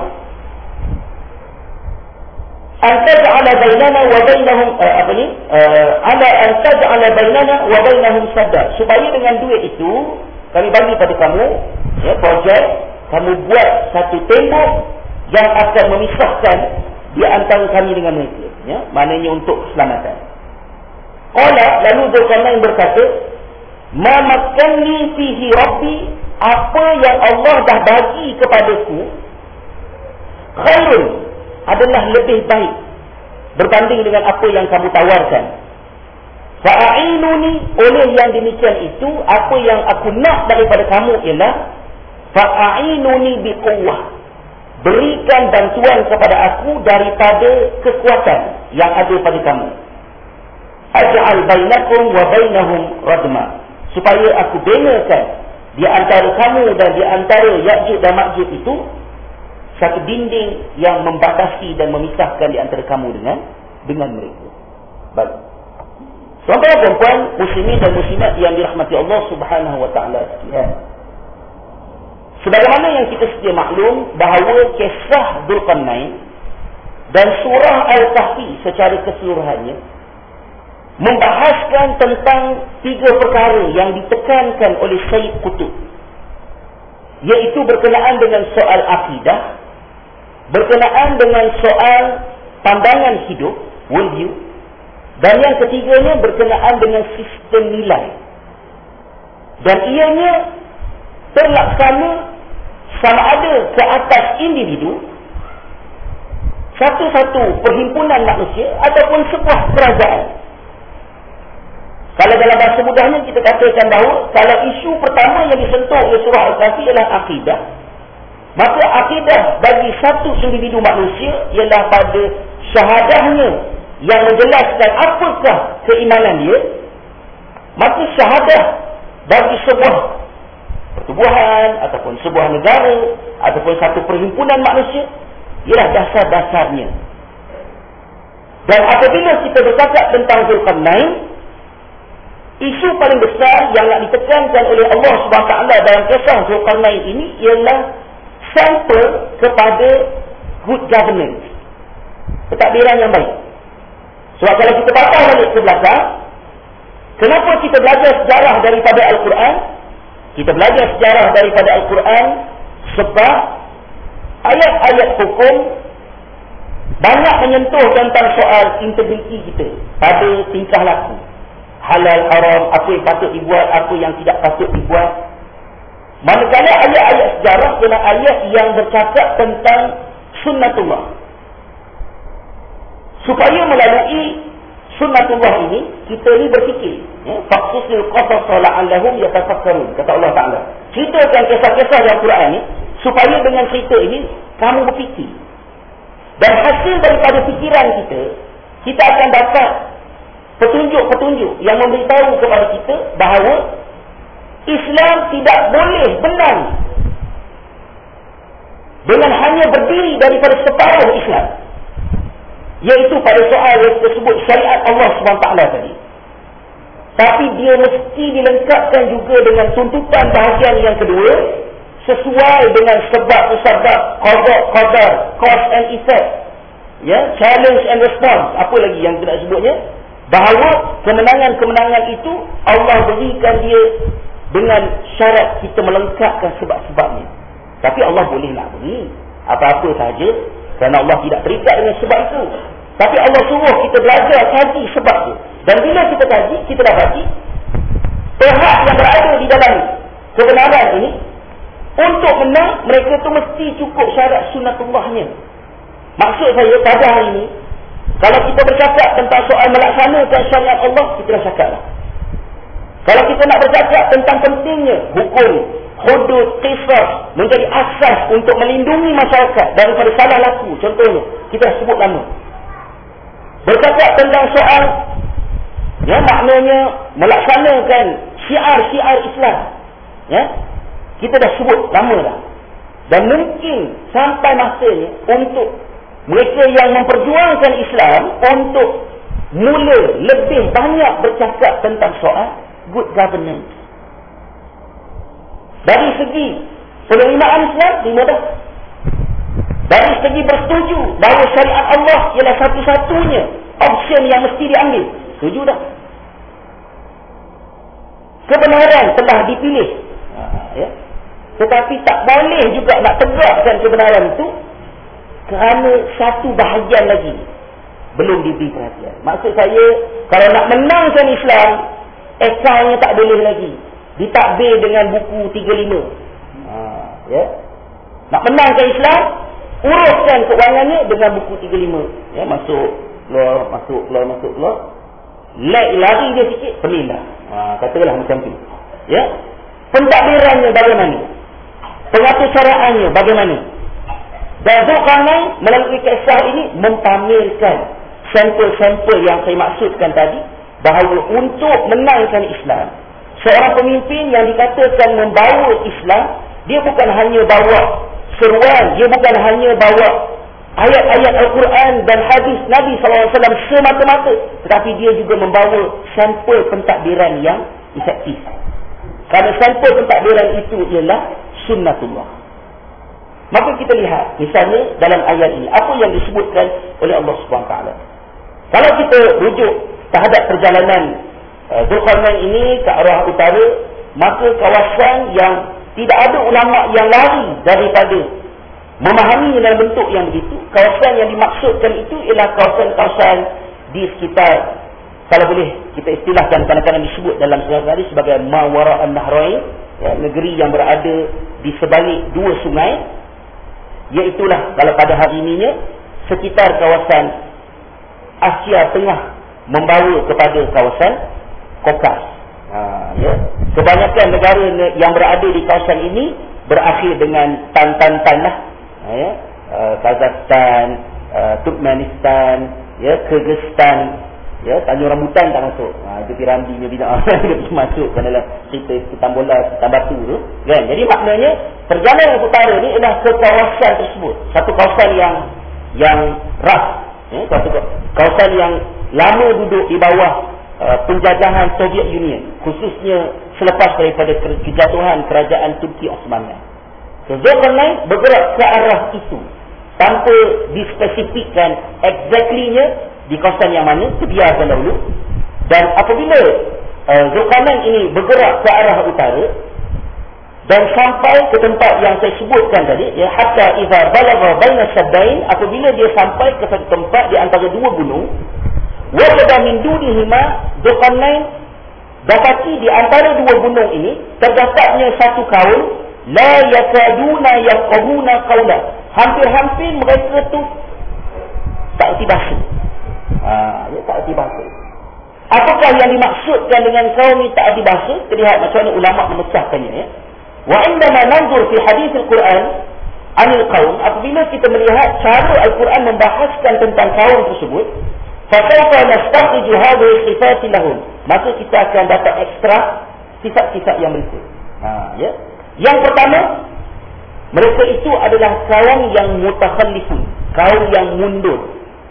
antaj'ala bainana wa bainahum uh, apa ni uh, ala antaj'ala bainana wa bainahum sadda, supaya dengan duit itu kami bagi pada kamu, ya, projek kamu buat satu tembok yang akan memisahkan di antara kami dengan mereka, ya, maknanya untuk keselamatan. Qala, lalu Dzulqarnain berkata, ma makanni fihi rabbi, apa yang Allah dah bagi kepadaku khairun, adalah lebih baik berbanding dengan apa yang kamu tawarkan. Fa'inuni, oleh yang demikian itu, apa yang aku nak daripada kamu ialah fa'inuni biquwwah, berikan bantuan kepada aku daripada kekuatan yang ada pada kamu. Aj'al bainakum wa bainahum radma, supaya aku benakan di antara kamu dan di antara Ya'juj dan Ma'juj itu satu dinding yang membatasi dan memisahkan di antara kamu dengan dengan mereka. Baik. Tuan-tuan dan puan, muslimin dan muslimat yang dirahmati Allah Subhanahu wa taala sekalian. Sebagaimana yang kita sedia maklum bahawa kisah Dzulqarnain dan surah Al-Kahfi secara keseluruhannya membahaskan tentang tiga perkara yang ditekankan oleh Syekh Qutb, iaitu berkenaan dengan soal akidah, berkenaan dengan soal pandangan hidup, worldview, dan yang ketiganya berkenaan dengan sistem nilai. Dan ianya terlaksana sama ada ke atas individu, satu-satu perhimpunan manusia, ataupun sebuah kerajaan. Kalau dalam bahasa mudahnya kita katakan bahawa kalau isu pertama yang disentuh oleh surah Al-Kahfi ialah akidah, maka akidah bagi satu individu manusia ialah pada syahadahnya yang menjelaskan apakah keimanan dia. Maka syahadah bagi sebuah pertubuhan ataupun sebuah negara ataupun satu perhimpunan manusia ialah dasar-dasarnya. Dan apabila kita bercakap tentang Dzulqarnain, isu paling besar yang nak ditekankan oleh Allah subhanahu wa taala dalam kisah Dzulqarnain ini ialah sampel kepada good governance, pentadbiran yang baik. Sebab kalau kita patah balik ke belakang, kenapa kita belajar sejarah daripada Al-Quran? Kita belajar sejarah daripada Al-Quran sebab ayat-ayat hukum banyak menyentuh tentang soal integriti kita pada tingkah laku. Halal, haram, apa yang patut dibuat, apa yang tidak patut dibuat. Manakala ayat-ayat sejarah ialah ayat yang bercakap tentang sunnatullah. Supaya melalui sunnatullah ini, kita ni berfikir. Ya? Faqsusil qasas la'allahum yatafakkarun, kata Allah Ta'ala. Ceritakan kisah-kisah dalam Quran ni, supaya dengan cerita ini, kamu berfikir. Dan hasil daripada fikiran kita, kita akan dapat petunjuk-petunjuk yang memberitahu kepada kita bahawa Islam tidak boleh benang dengan hanya berdiri daripada separuh Islam, iaitu pada soal yang tersebut syariat Allah subhanahu wa taala tadi. Tapi dia mesti dilengkapkan juga dengan tuntutan bahagian yang kedua, sesuai dengan sebab-sebab, qada-qadar, cause and effect, ya, challenge and response, apa lagi yang kita nak sebutnya, bahawa kemenangan-kemenangan itu Allah berikan dia dengan syarat kita melengkapkan sebab-sebabnya. Tapi Allah boleh nak beri apa-apa saja, kerana Allah tidak terikat dengan sebab itu. Tapi Allah suruh kita belajar kaji sebab itu. Dan bila kita kaji, kita dapati pihak yang berada di dalam kebenaran ini, untuk menang, mereka tu mesti cukup syarat sunnatullahnya. Maksud saya pada hari ini, kalau kita bercakap tentang soal melaksanakan syariat Allah, kita dah cakap lah. Kalau kita nak bercakap tentang pentingnya hukum, hudud, qisas menjadi asas untuk melindungi masyarakat daripada salah laku, contohnya, kita dah sebut lama. Bercakap tentang soal, ya, maknanya melaksanakan syiar-syiar Islam, ya, kita dah sebut lama dah. Dan mungkin sampai masanya untuk mereka yang memperjuangkan Islam untuk mula lebih banyak bercakap tentang soal good governance. Dari segi penerimaan Islam, lima dah. Dari segi bersetuju bahawa syariat Allah ialah satu-satunya option yang mesti diambil, setuju dah. Kebenaran telah dipilih, ya. Tetapi tak boleh juga nak tegakkan kebenaran itu kerana satu bahagian lagi belum diberi perhatian. Maksud saya, kalau nak menangkan Islam, esainya tak boleh lagi ditakbir dengan buku tiga puluh lima. Ha, ya. Nak menangkan Islam, uruskan keuangannya dengan buku tiga puluh lima. Ya, masuk, keluar, masuk, keluar, masuk, keluar. Lari dia sikit, pelilah. Ha, katalah macam tu. Ya. Pentadbirannya bagaimana? Pengatursyaraannya bagaimana? Dan Zulkarnain melalui kisah ini mempamerkan sampel-sampel yang saya maksudkan tadi, bahawa untuk menangkan Islam, seorang pemimpin yang dikatakan membawa Islam, dia bukan hanya bawa seruan, dia bukan hanya bawa ayat-ayat Al-Quran dan hadis Nabi sallallahu alaihi wasallam semata-mata, tetapi dia juga membawa sampel pentadbiran yang efektif. Kerana sampel pentadbiran itu ialah sunnatullah. Maka kita lihat misalnya dalam ayat ini apa yang disebutkan oleh Allah Subhanahu Wa Taala. Kalau kita rujuk terhadap perjalanan uh, Zulkarnain ini ke arah utara, maka kawasan yang tidak ada ulama yang lari daripada memahami dalam bentuk yang begitu, kawasan yang dimaksudkan itu ialah kawasan-kawasan di sekitar, kalau boleh kita istilahkan, kadang-kadang disebut dalam sejarah tadi sebagai Mawara an-Nahrain, ya, negeri yang berada di sebalik dua sungai, iaitulah kalau pada hari ininya sekitar kawasan Asia Tengah membawa kepada kawasan Kaukas. Ha, ya. Kebanyakan negara yang berada di kawasan ini berakhir dengan tan-tan tanah, ha, ya. uh, Kazakhstan, uh, Turkmenistan, ya, Kyrgyzstan, ya, Tanjung Rambutan tak masuk. Ha, itu Piramidi bina dia masuk ke dalam cerita Hitam Bola, Hitam Batu tu, kan? Jadi maknanya perjalanan utara ni adalah ke kawasan tersebut, satu kawasan yang yang ras, ya, satu kawasan yang lama duduk di bawah uh, penjajahan Soviet Union, khususnya selepas daripada kejatuhan kerajaan Turki Osmaniyah. So, Zulkarnain bergerak ke arah itu tanpa dispesifikkan exactly-nya di kawasan yang mana, terbiarkan dahulu. Dan apabila uh, Zulkarnain ini bergerak ke arah utara dan sampai ke tempat yang saya sebutkan tadi, ya, hatta idza balagha baina saddain, apabila dia sampai ke satu tempat di antara dua gunung, wajada min dunihima, Zulkarnain dapati di antara dua gunung ini terdapatnya satu kaum la yakaduna yaqahuna qawla, hampir-hampir mereka tu tak erti bahasa. Ha, ya, tak erti bahasa. Apakah yang dimaksudkan dengan kaum ni tak erti bahasa? Kita lihat macam mana ulama memecahkannya, ya. Wa indama nanzur fi hadis al-Quran anil qaum, apabila kita melihat cara Al-Quran membahaskan tentang kaum tersebut, fa kaifa nastaqiju hadhihi sifat lahum, maka kita akan dapat ekstrak sifat-sifat yang berikut. Ha, ya. Yang pertama, mereka itu adalah kaum yang mutakhallifun, kaum yang mundur.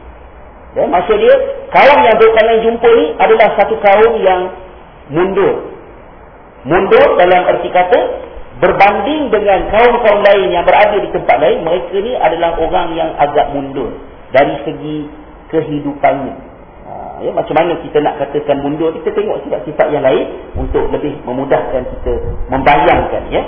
Ya, maksud dia, kaum yang Zulkarnain jumpa ni adalah satu kaum yang mundur. Mundur dalam erti kata, berbanding dengan kaum-kaum lain yang berada di tempat lain, mereka ni adalah orang yang agak mundur dari segi kehidupannya. Ha, ya, macam mana kita nak katakan mundur? Kita tengok sifat-sifat yang lain untuk lebih memudahkan kita membayangkan, ya.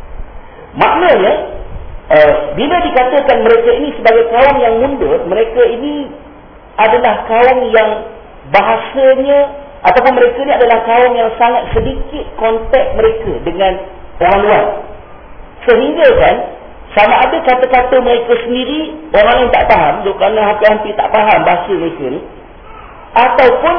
Maknanya, uh, bila dikatakan mereka ini sebagai kaum yang mundur, mereka ini adalah kaum yang bahasanya, ataupun mereka ini adalah kaum yang sangat sedikit kontak mereka dengan orang luar. Sehingga kan, sama ada kata-kata mereka sendiri orang lain tak faham, kerana hampir-hampir tak faham bahasa mereka ni, ataupun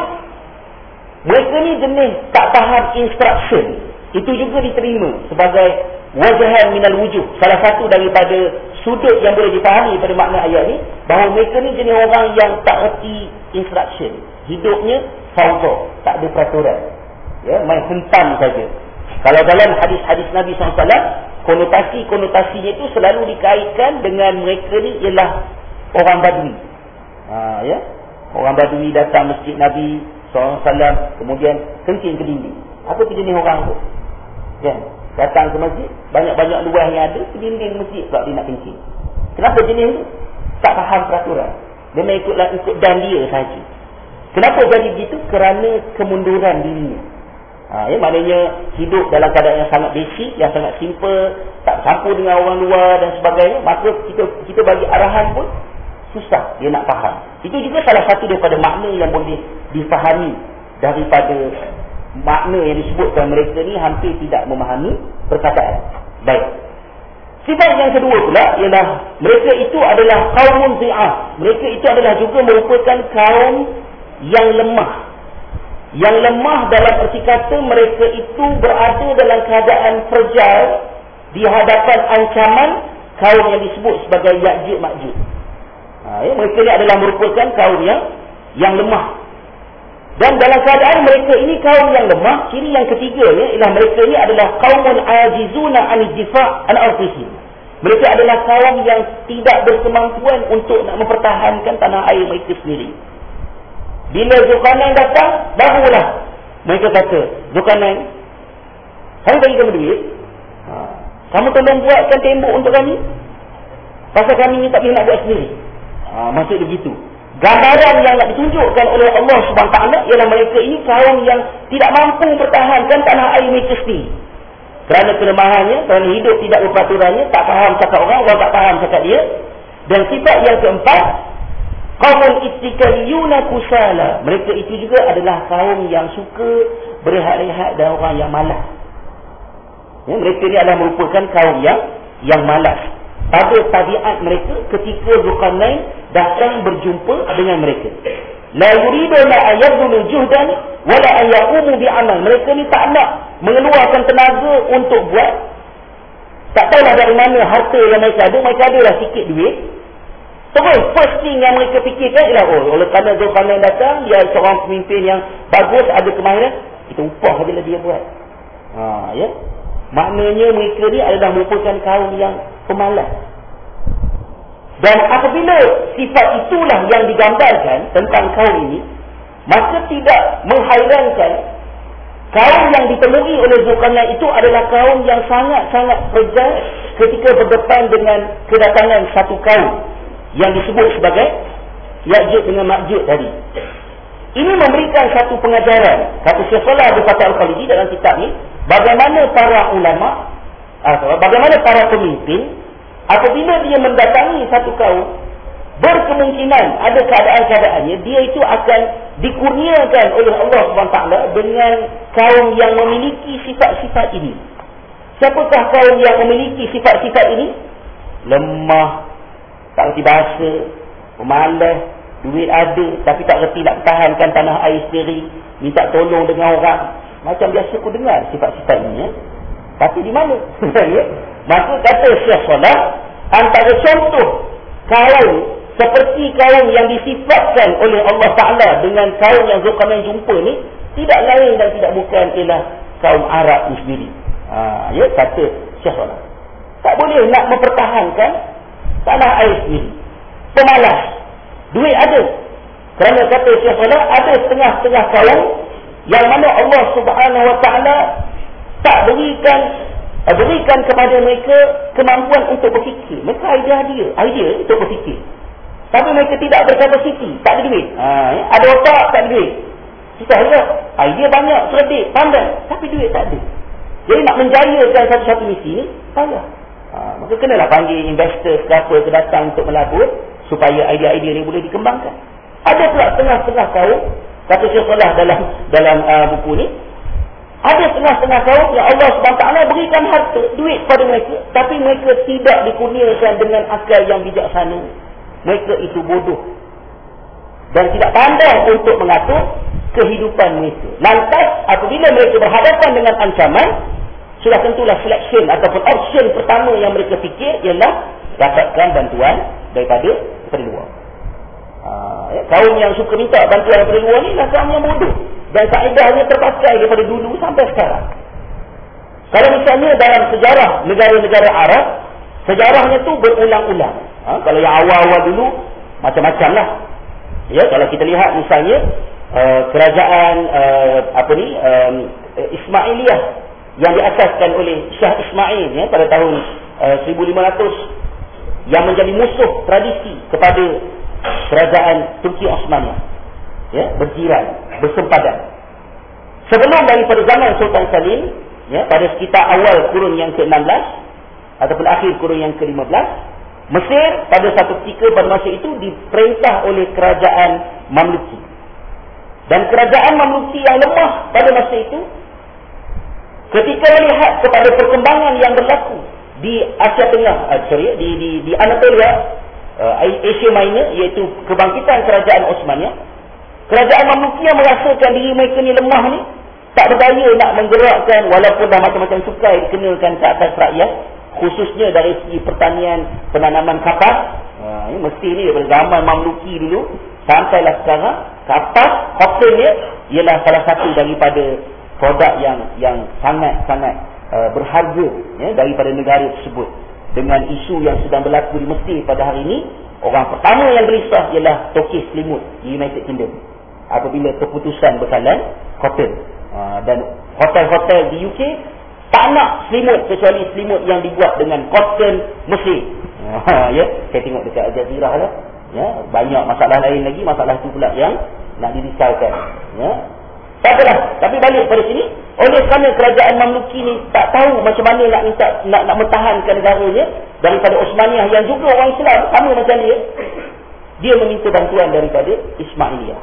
mereka ni jenis tak faham instruction, itu juga diterima sebagai wajahan minal wujuh, salah satu daripada sudut yang boleh dipahami pada makna ayat ni, bahawa mereka ni jenis orang yang tak erti instruction, hidupnya fawdah, tak ada peraturan, ya, main hentam saja. Kalau dalam hadis-hadis Nabi sallallahu alaihi wasallam, konotasi-konotasinya itu selalu dikaitkan dengan mereka ni ialah orang Badui. Ha, ya, orang Badui datang masjid Nabi sallallahu alaihi wasallam, kemudian kencing ke dinding. Apa tu jenis orang tu? Kan? Datang ke masjid, banyak-banyak luar yang ada, ke dinding masjid sebab dia nak kencing. Kenapa jenis tu? Tak faham peraturan. Dia main ikut, ikut dan dia saja. Kenapa jadi begitu? Kerana kemunduran dirinya. Ha, ya, maknanya hidup dalam keadaan yang sangat basic, yang sangat simple, tak campur dengan orang luar dan sebagainya, maka kita kita bagi arahan pun susah dia nak faham. Itu juga salah satu daripada makna yang boleh difahami daripada makna yang disebutkan mereka ni hampir tidak memahami perkataan. Baik. Sifat yang kedua pula ialah mereka itu adalah qaumun dhi'af. Mereka itu adalah juga merupakan kaum yang lemah. Yang lemah dalam erti kata mereka itu berada dalam keadaan fragile di hadapan ancaman kaum yang disebut sebagai Ya'juj Ma'juj. Ha, ya, mereka ini adalah merupakan kaum yang yang lemah. Dan dalam keadaan mereka ini kaum yang lemah, ciri yang ketiganya ialah mereka ini adalah qaumun ajizuna 'an difa' an ardihim. Mereka adalah kaum yang tidak berkemampuan untuk nak mempertahankan tanah air mereka sendiri. Bila Zulkarnain datang, barulah mereka kata, Zulkarnain, kami bagi kamu duit, ha, kamu tolong buatkan tembok untuk kami, pasal kami ni tak boleh nak buat sendiri. Ha, maksud begitu. Gambaran yang nak ditunjukkan oleh Allah subhanahu wa taala ialah mereka ini kaum yang tidak mampu mempertahankan tanah air mereka sendiri. Kerana kelemahannya, kerana hidup tidak berperaturannya, tak faham cakap orang, orang tak faham cakap dia. Dan sifat yang keempat, qaumun ittikaliyuna kusala. Mereka itu juga adalah kaum yang suka berehat-rehat dan orang yang malas. Ya, mereka ini adalah merupakan kaum yang yang malas. Pada tabiat mereka ketika Zulkarnain datang berjumpa dengan mereka. La yuriduna ayyadulu juhdan wala an yaqumu bi'amal. Mereka ni tak nak mengeluarkan tenaga untuk buat. Tak tahulah dari mana harta yang mereka ada. Mereka adalah sikit duit. Terus first thing yang mereka fikirkan ialah, oh, oleh kerana Zulkarnain datang, dia seorang pemimpin yang bagus, ada kemahiran, kita upah sajalah dia buat. Ha, ya. Maknanya mereka ni adalah merupakan kaum yang pemalas. Dan apabila sifat itulah yang digambarkan tentang kaum ini, maka tidak menghairankan kaum yang ditemui oleh Zulkarnain itu adalah kaum yang sangat-sangat fragile ketika berdepan dengan kedatangan satu kaum yang disebut sebagai Ya'juj dengan Ma'juj tadi. Ini memberikan satu pengajaran, kata Syekh Shalih Abdul Fattah Al-Khalidi dalam kitab ni, bagaimana para ulama, atau bagaimana para pemimpin apabila dia mendatangi satu kaum, berkemungkinan ada keadaan-keadaannya dia itu akan dikurniakan oleh Allah subhanahu wa taala dengan kaum yang memiliki sifat-sifat ini. Siapakah kaum yang memiliki sifat-sifat ini? Lemah, tak reti bahasa, pemalas, duit ada tapi tak reti nak tahankan tanah air sendiri, minta tolong dengan orang. Macam biasa aku dengar sifat-sifat ini, ya? Tapi di mana? Maka kata Syekh Shalih, antara contoh kaum seperti kaum yang disifatkan oleh Allah Ta'ala dengan kaum yang Zulkarnain jumpa ni, tidak lain dan tidak bukan ialah kaum Arab ni sendiri. Ha, ya, kata Syekh Shalih, tak boleh nak mempertahankan tanah air sendiri, pemalas, duit ada. Kerana kata Syekh Shalih, ada setengah-setengah kaum yang mana Allah Subhanahu Wa Ta'ala tak berikan berikan kepada mereka kemampuan untuk berfikir. Mereka idea dia, idea untuk berfikir. Tapi mereka tidak berkapasiti, tak ada duit. Ha, ya? Ada otak, tak ada duit. Susah juga. Idea banyak, cerdik, pandai, tapi duit tak ada. Jadi nak menjayakan satu-satu misi ni, payah. Ha, maka kenalah panggil investor siapa ke datang untuk melabur supaya idea-idea ni boleh dikembangkan. Ada pula setengah-setengah kaum, kata Syekh Shalih dalam dalam uh, buku ni, ada setengah-setengah kaum yang Allah subhanahu wa taala berikan harta, duit pada mereka, tapi mereka tidak dikurniakan dengan akal yang bijaksana. Mereka itu bodoh dan tidak pandai untuk mengatur kehidupan mereka. Lantas apabila mereka berhadapan dengan ancaman, sudah tentulah selection ataupun option pertama yang mereka fikir ialah dapatkan bantuan daripada daripada luar. Ha, ya, kaum yang suka minta bantuan daripada luar ni lah kaum yang bodoh. Dan kaedahnya terpakai daripada dulu sampai sekarang. Kalau misalnya dalam sejarah negara-negara Arab, sejarahnya tu berulang-ulang. Ha, kalau yang awal-awal dulu, macam-macam lah. Ya, kalau kita lihat misalnya uh, kerajaan uh, apa ni uh, Ismailiyah yang diasaskan oleh Shah Ismail, ya, pada tahun uh, seribu lima ratus, yang menjadi musuh tradisi kepada kerajaan Turki Osmaniyah. Ya, berjiran, bersempadan. sebelum daripada zaman Sultan Salim, ya, pada sekitar awal kurun yang ke enam belas ataupun akhir kurun yang ke lima belas, Mesir pada satu ketika pada masa itu diperintah oleh kerajaan Mamluki. Dan kerajaan Mamluki yang lemah pada masa itu, ketika melihat kepada perkembangan yang berlaku di Asia Tengah, uh, sorry, di di di Anatolia, uh, Asia Minor, iaitu kebangkitan kerajaan Osmaniyah, kerajaan Mamluki yang merasakan diri mereka ni lemah ni, tak berdaya nak menggerakkan, walaupun dah macam-macam sukai dikenakan ke atas rakyat, khususnya dari segi pertanian, penanaman kapas. Ha, ini mesti ni daripada zaman Mamluki dulu sampailah sekarang, kapas, cotton dia ialah salah satu daripada produk yang yang sangat-sangat uh, berharga, ya, daripada negara tersebut. Dengan isu yang sedang berlaku di Mesir pada hari ini, orang pertama yang berisah ialah tokis selimut di United Kingdom apabila keputusan bekalan cotton. Uh, dan hotel-hotel di U K tak nak selimut kecuali selimut yang dibuat dengan cotton Mesir. Ha, ya, saya tengok dekat Al Jazeera lah. Ya, banyak masalah lain lagi, masalah itu pula yang nak dirisaukan. Ya. Tak apalah, tapi balik pada sini, oleh kerana kerajaan Mamluki ni tak tahu macam mana nak minta, nak nak mempertahankan negaranya daripada Osmaniyah yang juga orang Islam sama macam dia, dia meminta bantuan daripada Ismailiyah.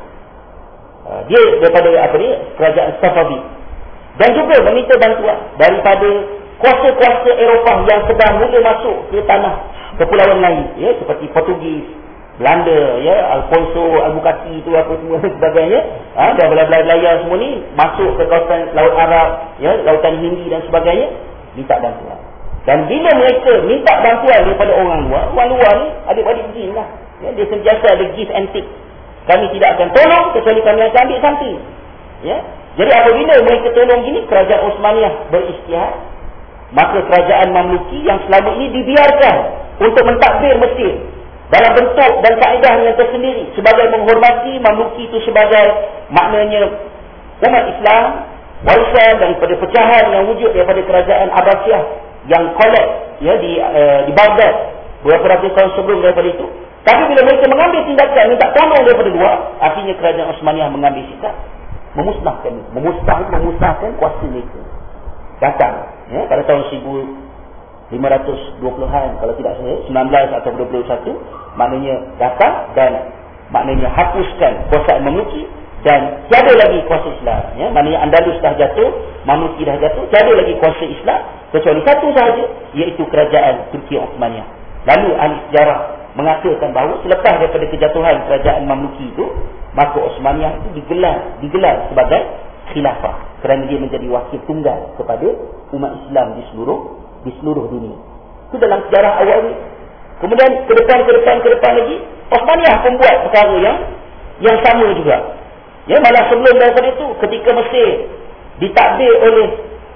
Uh, dia daripada apa ni, kerajaan Safavid. Dan juga meminta bantuan daripada kuasa-kuasa Eropah yang sedang mula masuk ke tanah kepulauan lain, ya, seperti Portugis, Belanda, ya, Alfonso Albuquerque itu apa semua dan sebagainya, ha, dan belah-belah semua ni masuk ke kawasan Laut Arab, ya, Lautan Hindi dan sebagainya, minta bantuan. Dan bila mereka minta bantuan daripada orang luar, orang luar ni adik-adik jin lah, ya, dia sentiasa ada give and take. Kami tidak akan tolong kecuali kami akan ambil something, ya. Jadi apabila mereka tolong gini, kerajaan Osmaniyah beristihad, maka kerajaan Mamluki yang selama ini dibiarkan untuk mentadbir Mesir dalam bentuk dan kaedah yang tersendiri sebagai menghormati Mamluki itu sebagai maknanya umat Islam, warisan daripada pecahan yang wujud daripada kerajaan Abbasiyah yang kolap, ya, di uh, di Baghdad beberapa ratus tahun sebelum daripada itu. Tapi bila mereka mengambil tindakan minta tolong daripada luar, akhirnya kerajaan Osmaniyah mengambil sikap memusnahkan, memusnahkan, memusnahkan kuasa mereka. Datang, ya, pada tahun seribu lima ratus dua puluhan kalau tidak salah, sembilan belas atau dua puluh satu, maknanya datang dan maknanya hapuskan kuasaan Mamluki dan tiada lagi kuasa Islam, ya, maknanya Andalus dah jatuh, Mamluki dah jatuh, tiada lagi kuasa Islam kecuali satu sahaja, iaitu kerajaan Turki Osmaniyah. Lalu ahli sejarah mengatakan bahawa selepas daripada kejatuhan kerajaan Mamluki itu, maka Osmaniyah itu digelar digelar sebagai khilafah kerana dia menjadi wakil tunggal kepada umat Islam di seluruh di seluruh dunia. Itu dalam sejarah awal ni. Kemudian ke depan ke depan ke depan lagi, Osmaniyah pun buat perkara yang yang sama juga. Ya, malah sebelum daripada itu, ketika Mesir ditadbir oleh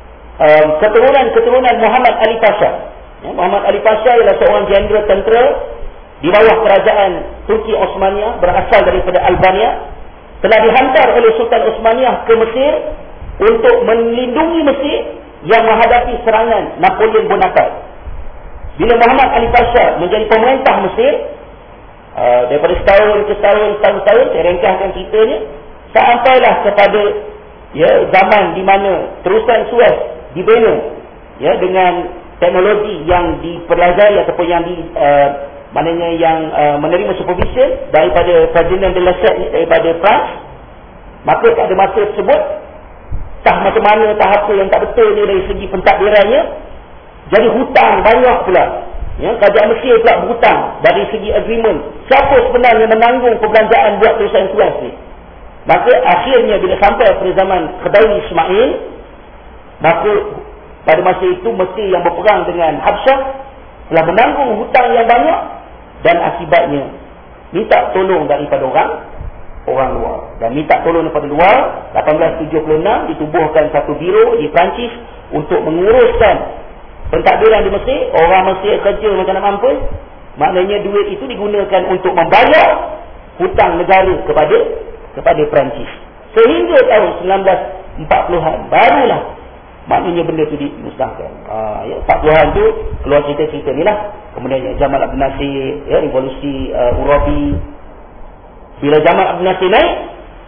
um, keturunan-keturunan Muhammad Ali Pasha. Ya, Muhammad Ali Pasha ialah seorang jenderal tentera di bawah kerajaan Turki Osmaniyah berasal daripada Albania, telah dihantar oleh Sultan Osmaniyah ke Mesir untuk melindungi Mesir yang menghadapi serangan Napoleon Bonaparte. Bila Muhammad Ali Pasha menjadi pemerintah Mesir, uh, daripada setahun ke setahun, setahun-setahun, saya ringkaskan ceritanya, sampailah kepada, ya, zaman di mana terusan Suez dibina, ya, dengan teknologi yang dipelajari ataupun yang di uh, maknanya yang uh, menerima supervision daripada Ferdinand de Lesseps, daripada France. Maka pada masa tersebut, tak macam mana, tak apa yang tak betul ni dari segi pentadbirannya, jadi hutang banyak pula, ya, kerajaan Mesir pula berhutang dari segi agreement. Siapa sebenarnya menanggung perbelanjaan buat terusan Suez ni? Maka akhirnya bila sampai pada zaman Khedive Ismail, maka pada masa itu Mesir yang berperang dengan Habsyah telah menanggung hutang yang banyak, dan akibatnya minta tolong daripada orang orang luar. Dan minta tolong daripada luar, lapan belas tujuh puluh enam ditubuhkan satu biro di Perancis untuk menguruskan pentadbiran di Mesir. Orang Mesir kerja macam nak mampus, maknanya duit itu digunakan untuk membayar hutang negara kepada kepada Perancis. Sehingga tahun sembilan belas empat puluhan barulah maknanya benda tu dimusnahkan. Ha, ya, empat puluhan tu keluar cerita-cerita ni lah. Kemudian ya, Jamal Abdel Nasir, ya, revolusi uh, Urabi. Bila Jamal Abdel Nasir naik,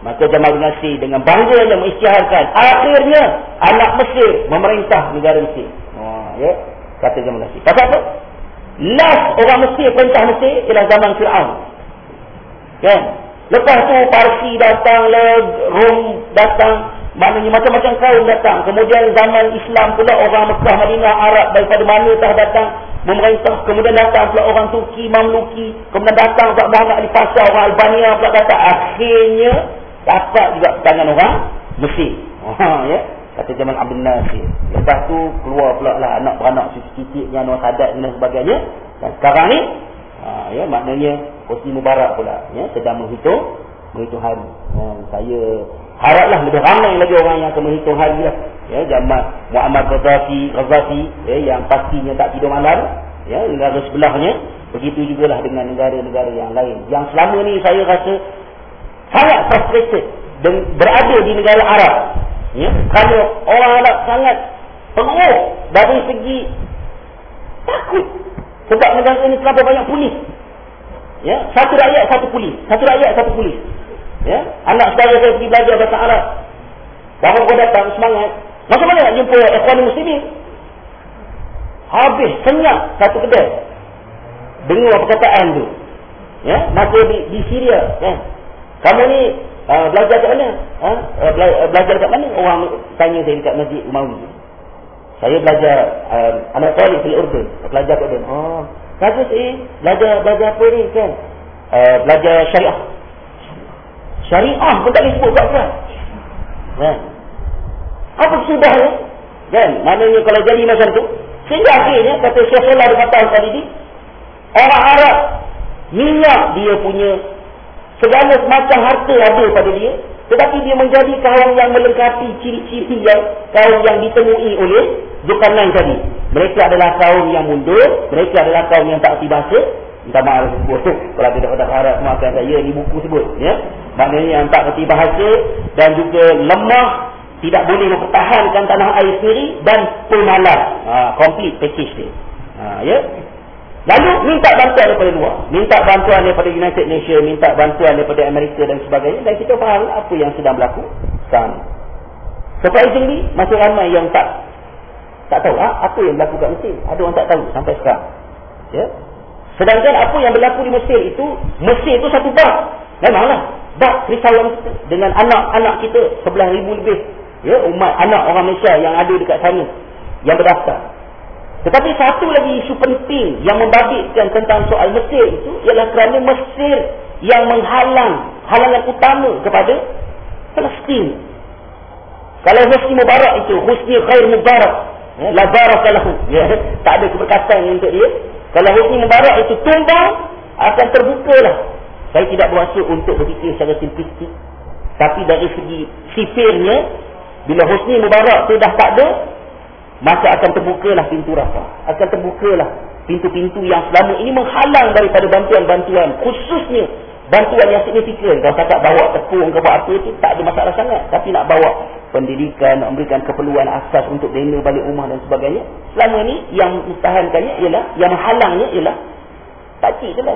Maka Jamal bin Nasir dengan bangganya mengisytiharkan, akhirnya anak Mesir memerintah negara Mesir. Ha, ya, kata Jamal bin Nasir. Pasal apa? Last orang Mesir perintah Mesir ialah zaman Fir'aun. Kan? Lepas tu Parsi datang, Rom datang, maknanya macam-macam kaum datang. Kemudian zaman Islam pula, orang Mekah, Madinah, Arab daripada mana dah datang memerintah. Kemudian datang pula orang Turki, Mamluki. Kemudian datang pula Muhammad Ali Pasha, orang Albania pula datang. Akhirnya dapat juga tangan orang Mesir. Ha, ya. Kata Jamal Abdul Nasir. Lepas tu keluar pula lah anak beranak sikit-sikit yang Anwar Sadat dan sebagainya. Dan sekarang ni, ha, ya, maknanya Hosni Mubarak pula, ya, sedang menghitung menghitung hari. Ha, saya haraplah lebih ramai lagi orang yang akan menghitung hari lah. Ya, zaman Muammar Gaddafi, Gaddafi, ya, yang pastinya tak tidur malam, ya, negara sebelahnya. Begitu jugalah dengan negara-negara yang lain. Yang selama ni saya rasa sangat frustrated dan berada di negara Arab. Ya, kerana orang Arab sangat penguat dari segi takut. Sebab negara ini terlalu banyak polis. Ya, satu rakyat satu polis, satu rakyat satu polis. Ya, anak saudara saya pergi belajar bahasa Arab. Baru kau datang semangat. Macam mana nak jumpa ikhwan muslimin? Habis senyap satu kedai. Dengar perkataan tu. Ya, masa di, di Syria, kan. Kamu ni uh, belajar kat mana? Ha? Uh, bela- uh, belajar kat mana? Orang tanya saya dekat Masjid Umawi. Saya belajar uh, anak Talib di Urdun. Belajar kat Urdun. Oh, kata saya belajar belajar apa ni, kan? Uh, belajar syariah. Syariah pun tak boleh sebut kat kelas. Kan? Apa kesudahnya? Kan? Maknanya kalau jadi macam tu, sehingga akhirnya kata Syekh Solah berkata tadi ni, orang Arab minyak dia punya, segala macam harta ada pada dia, tetapi dia menjadi kaum yang melengkapi ciri-ciri yang kaum yang ditemui oleh Zulkarnain tadi. Mereka adalah kaum yang mundur, mereka adalah kaum yang tak erti bahasa. Minta maaf sebut kalau tidak pada Arab, maafkan saya, ni buku sebut, ya. Maknanya yang tak erti bahasa dan juga lemah, tidak boleh mempertahankan tanah air sendiri dan pemalas. Ha, complete package dia. Ha, ya. Lalu minta bantuan daripada luar, minta bantuan daripada United Nations, minta bantuan daripada Amerika dan sebagainya, dan kita faham apa yang sedang berlaku sekarang. Surprisingly, masih ramai yang tak tak tahu ha, apa yang berlaku kat Mesir. Ada orang tak tahu sampai sekarang. Ya. Sedangkan apa yang berlaku di Mesir itu, Mesir itu satu bab. Memanglah bab risauan kita dengan anak-anak kita sebelas ribu lebih, ya, umat anak orang Malaysia yang ada dekat sana yang berdaftar. Tetapi satu lagi isu penting yang membabitkan tentang soal Mesir itu ialah kerana Mesir yang menghalang, halangan utama kepada Palestin. Kalau Husni Mubarak itu, Husni Khair Mubarak, ya, la barakalahu, ya, tak ada keberkatan untuk dia. Kalau Husni Mubarak itu tumbang, akan terbukalah. Saya tidak berasa untuk berfikir secara simplistik, tapi dari segi sifirnya, bila Husni Mubarak itu dah tak ada, maka akan terbukalah pintu rafah, akan terbukalah pintu-pintu yang selama ini menghalang daripada bantuan-bantuan, khususnya bantuan yang signifikan. Kalau tak bawa tepung ke apa itu tak ada masalah sangat, tapi nak bawa pendidikan, nak memberikan keperluan asas untuk bina balik rumah dan sebagainya, selama ini yang mentahankannya ialah, yang menghalangnya ialah pakcik je lah,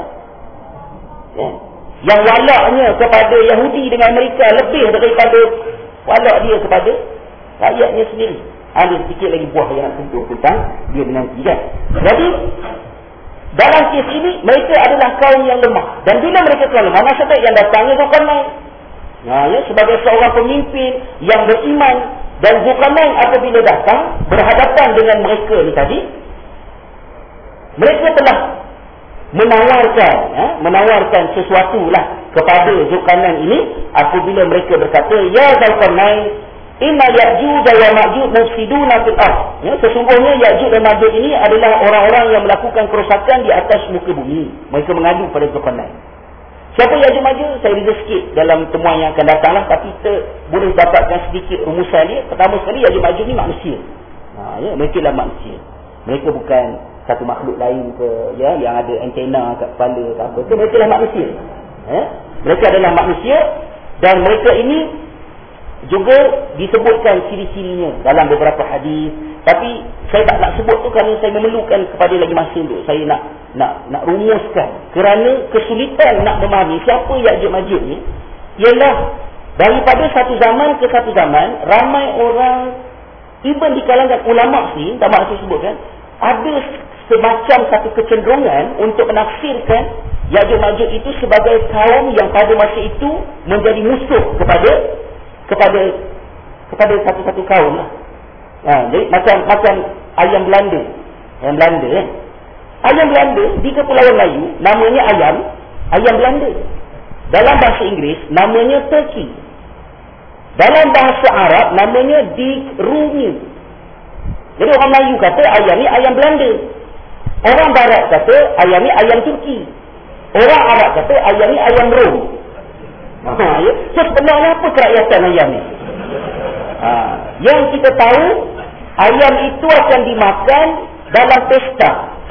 ya. Yang walaknya kepada Yahudi dengan Amerika lebih daripada walak dia kepada rakyatnya sendiri. Ada sedikit lagi buah yang nak sentuh tentang dia nanti, kan. Jadi dalam kes ini mereka adalah kaum yang lemah, dan bila mereka kaum lemah, masyarakat yang datangnya Zulkarnain, nah, ya, sebagai seorang pemimpin yang beriman, dan Zulkarnain apabila datang berhadapan dengan mereka ni tadi, mereka telah menawarkan, ya, menawarkan sesuatu lah kepada Zulkarnain ini apabila mereka berkata, ya Zulkarnain, inna Ya'juj wa Ma'juj mufsiduna fil ardh. Ya, sesungguhnya Ya'juj dan Ma'juj ini adalah orang-orang yang melakukan kerosakan di atas muka bumi. Mereka mengadu pada Zulkarnain. Siapa Ya'juj Ma'juj? Saya riset sikit dalam temuan yang akan datanglah, tapi kita boleh dapatkan sedikit rumusan dia. Pertama sekali, Ya'juj Ma'juj ni manusia. Ha, ya, mereka adalah manusia. Mereka bukan satu makhluk lain ke, ya, yang ada antena kat kepala ke apa. So, mereka adalah manusia. Ya? Mereka adalah manusia, dan mereka ini juga disebutkan ciri-cirinya dalam beberapa hadis, tapi saya tak nak sebut tu kerana saya memerlukan kepada lagi masa untuk saya nak nak nak rumuskan, kerana kesulitan nak memahami siapa Ya'juj Ma'juj ni ialah Daripada satu zaman ke satu zaman, ramai orang, even di kalangan ulama sini, tak maksud sebutkan, ada semacam satu kecenderungan untuk menafsirkan Ya'juj Ma'juj itu sebagai kaum yang pada masa itu menjadi musuh kepada kepada kepada satu-satu kaum lah. Ha, jadi macam macam ayam Belanda, ayam Belanda kan. Ayam Belanda di Kepulauan Melayu namanya ayam, ayam Belanda. Dalam bahasa Inggeris namanya turkey. Dalam bahasa Arab namanya dikrumi. Jadi orang Melayu kata ayam ni ayam Belanda. Orang Barat kata ayam ni ayam Turki. Orang Arab kata ayam ni ayam Rom. Ha, ya? So sebenarnya apa kerakyatan ayam ni? Ha, yang kita tahu, ayam itu akan dimakan dalam pesta.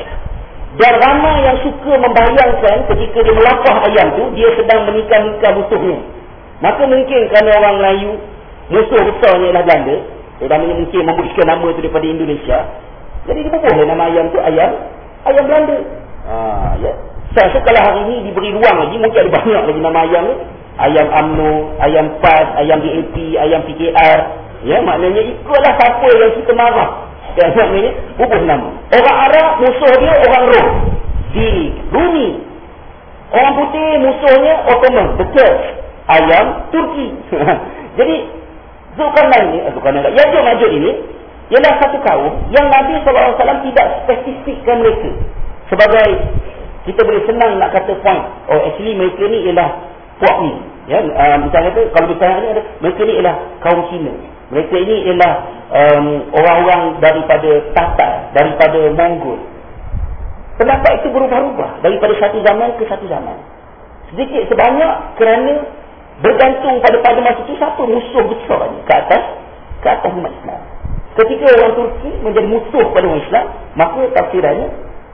Dan ramai yang suka membayangkan ketika dia melapah ayam tu, dia sedang menikah-nikah musuhnya. Maka mungkin kerana orang Melayu, musuh besarnya ialah Belanda, terutamanya mungkin memberikan nama tu daripada Indonesia, jadi dia boleh nama ayam tu ayam ayam Belanda. Ha, ya. So, so kalau hari ini diberi ruang lagi, mungkin ada banyak lagi nama ayam ni. Ayam U M N O, ayam P A S, ayam D A P, ayam P K R. Ya, maknanya ikutlah siapa yang kita marah. Dan maknanya ubah nama. Orang Arab musuh dia orang Rom, di Rumi. Orang putih musuhnya Ottoman, the Turks. Ayam Turki. Jadi Zulkarnain ni, Zulkarnain, Ya'juj Ma'juj ini ialah satu kaum yang Nabi sallallahu alaihi wasallam tidak spesifikkan mereka sebagai, kita boleh senang nak kata point, oh actually mereka ni ialah puak ni, ya, uh, misalnya tu, kalau misalnya ni ada, mereka ni ialah kaum Cina, mereka ini ialah um, orang-orang daripada Tatar, daripada Mongol. Pendapat itu berubah-ubah daripada satu zaman ke satu zaman, sedikit sebanyak, kerana bergantung pada pada masa itu siapa musuh besar ke atas ke atas umat Islam. Ketika orang Turki menjadi musuh pada umat Islam, maka tafsirannya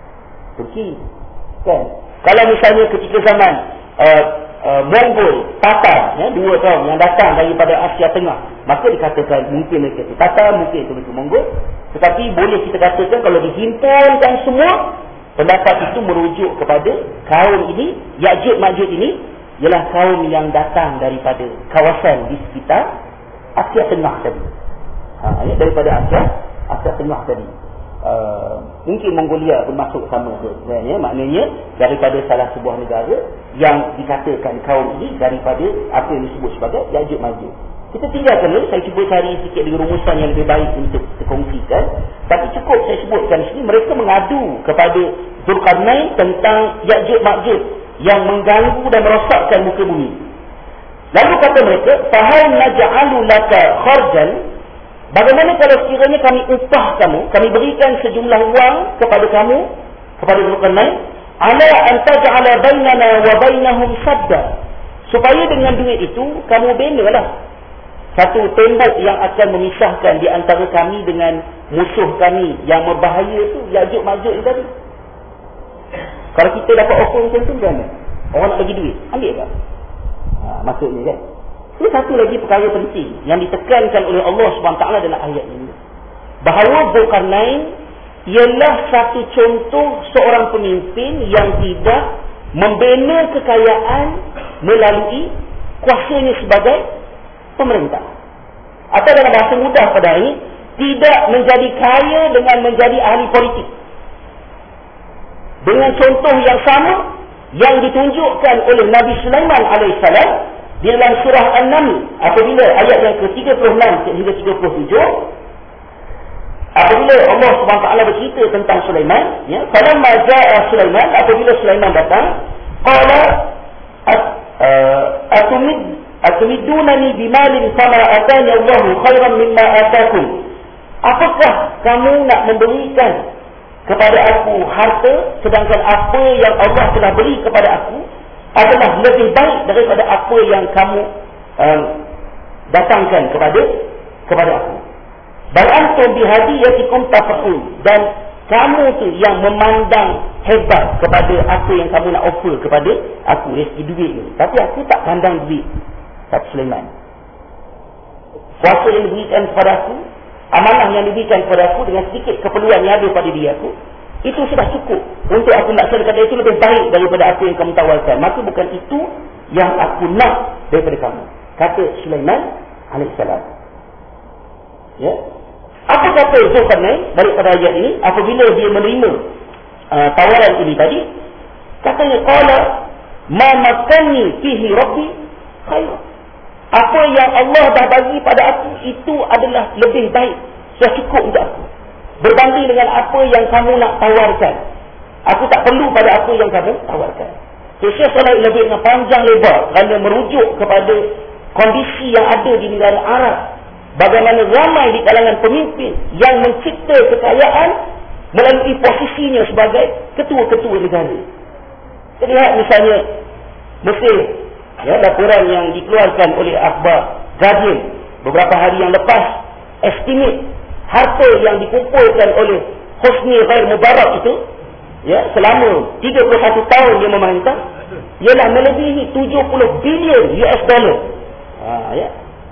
Turki, kan? Kalau misalnya ketika zaman uh, uh, Mongol, Tatar, ya, dua kaum yang datang daripada Asia Tengah, maka dikatakan mungkin mereka itu Tatar, mungkin itu mereka Mongol. Tetapi boleh kita katakan kalau dihimpunkan semua, pendapat itu merujuk kepada kaum ini, Ya'juj Ma'juj ini ialah kaum yang datang daripada kawasan di sekitar Asia Tengah tadi. Ha, ya, daripada Asia Asia Tengah tadi. Uh, mungkin Mongolia pun masuk sama tu, ya, maknanya daripada salah sebuah negara yang dikatakan kaum ini daripada apa yang disebut sebagai Ya'juj Ma'juj. Kita tinggalkan dulu, saya cuba cari sikit dengan rumusan yang lebih baik untuk dikongsikan. Tapi cukup saya sebutkan sini, mereka mengadu kepada Zulkarnain tentang Ya'juj Ma'juj yang mengganggu dan merosakkan muka bumi. Lalu kata mereka, "Fahal naj'alu laka kharjan?" Bagaimana kalau sekiranya kami upah kamu, kami berikan sejumlah wang kepada kamu, kepada Zulkarnain, ala an taj'ala bainana wa bainahum sadda, supaya dengan duit itu kamu benalah satu tembok yang akan memisahkan di antara kami dengan musuh kami yang berbahaya tu, Ya'juj Ma'juj tadi. Kalau kita dapat offer macam tu, kan? Orang nak bagi duit, ambil tak? Ha, maksudnya kan? Ini satu lagi perkara penting yang ditekankan oleh Allah subhanahu wa taala dalam ayat ini, bahawa Zulkarnain ialah satu contoh seorang pemimpin yang tidak membina kekayaan melalui kuasanya sebagai pemerintah. Atau dalam bahasa mudah pada ini, tidak menjadi kaya dengan menjadi ahli politik. Dengan contoh yang sama yang ditunjukkan oleh Nabi Sulaiman alaihissalam di dalam surah An-Naml, apabila ayat yang ke tiga puluh enam hingga tiga puluh tujuh, apabila Allah Subhanahu wa taala bercerita tentang Sulaiman, ya, falamma jaa Sulaiman, apabila Sulaiman datang, qala atumid atumidunani bimalin fama atani Allahu khairan mimma atakum. Apakah kamu nak memberikan kepada aku harta, sedangkan apa yang Allah telah beri kepada aku adalah lebih baik daripada apa yang kamu um, datangkan kepada kepada aku. Bal antum bihadiyatikum tafahun, dan kamu tu yang memandang hebat kepada apa yang kamu nak offer kepada aku, rezeki duit ni. Tapi aku tak pandang duit, kata Sulaiman. Kuasa yang diberikan kepada aku, amanah yang diberikan kepada aku dengan sedikit keperluan yang ada pada diri aku, itu sudah cukup untuk aku laksanakan. Itu lebih baik daripada apa yang kamu tawarkan. Maka bukan itu yang aku nak daripada kamu. kata Sulaiman alaihissalam. Ya. Apa kata Zulkarnain daripada ayat ini apabila dia menerima uh, tawaran ini tadi? Katanya, qala ma makanni fihi rabbi khair. Apa yang Allah dah bagi pada aku itu adalah lebih baik, sudah cukup untuk aku, berbanding dengan apa yang kamu nak tawarkan. Aku tak perlu pada apa yang kamu tawarkan. So, Syekh Saleh lebih dengan panjang lebar kerana merujuk kepada kondisi yang ada di negara Arab, bagaimana ramai di kalangan pemimpin yang mencipta kekayaan melalui posisinya sebagai ketua-ketua negara. Kita lihat misalnya Mesir, ya, laporan yang dikeluarkan oleh akhbar Guardian beberapa hari yang lepas, estimate harta yang dikumpulkan oleh Hosni Ghair Mubarak itu, ya, selama tiga puluh satu tahun dia memerintah, ialah melebihi tujuh puluh bilion U S dollar. Ha, ya.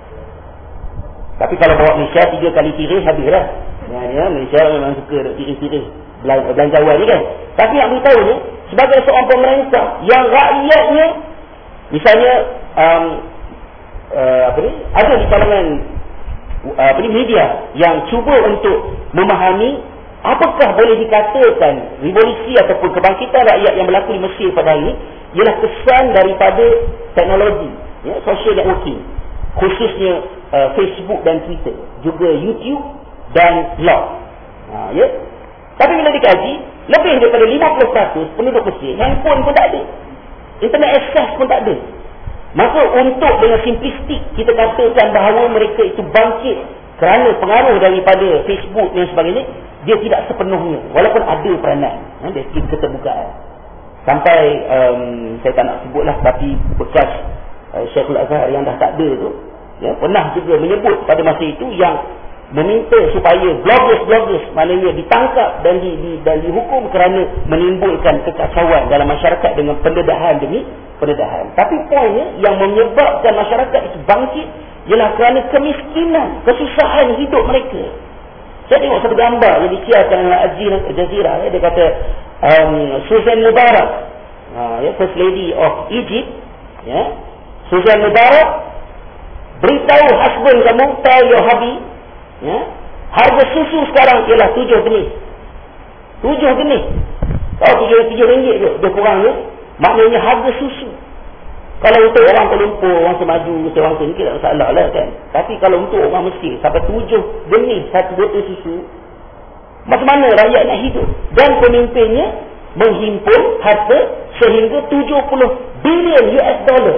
Tapi kalau bawa Malaysia tiga kali tiris habislah. Ya, ya, Malaysia memang suka tiris-tiris belanjawan ni kan. Tapi nak beritahu ni, sebagai seorang pemerintah yang rakyatnya misalnya um, uh, apa ni, ada di kalangan uh, apa ni, media yang cuba untuk memahami apakah boleh dikatakan revolusi ataupun kebangkitan rakyat yang berlaku di Mesir pada hari ini ialah kesan daripada teknologi, ya, social networking, khususnya uh, Facebook dan Twitter, juga YouTube dan blog. Ha, ya. Tapi bila dikaji, lebih daripada lima puluh peratus penduduk Mesir handphone pun tak ada, internet access pun tak ada. Maka untuk dengan simplistik kita katakan bahawa mereka itu bangkit kerana pengaruh daripada Facebook dan sebagainya, dia tidak sepenuhnya, walaupun ada peranan, ha, dari segi keterbukaan. Sampai um, saya tak nak sebutlah, tapi bekas uh, Syekhul Azhar yang dah tak ada tu, ya, pernah juga menyebut pada masa itu yang meminta supaya bloggers-bloggers maknanya ditangkap dan di, di, dan dihukum kerana menimbulkan kekacauan dalam masyarakat dengan pendedahan demi pendedahan. Tapi poinnya yang menyebabkan masyarakat itu bangkit ialah kerana kemiskinan, kesusahan hidup mereka. Saya tengok satu gambar yang disiarkan oleh Al Jazeera, ya, dia kata um, Susan Mubarak, uh, ya, First Lady of Egypt, ya, Susan Mubarak beritahu husband kamu, tell your hubby, ya, harga susu sekarang ialah tujuh benih. Tujuh benih. Kalau tujuh tujuh ringgit tu, dia kurang ya. Maknanya harga susu. Kalau untuk orang Kuala Lumpur, orang Semaju, orang tu, tak masalah lah kan. Tapi kalau untuk orang Mesir, sampai tujuh benih satu botol susu, macam mana rakyat nak hidup? Dan pemimpinnya menghimpun harta sehingga tujuh puluh bilion U S dollar.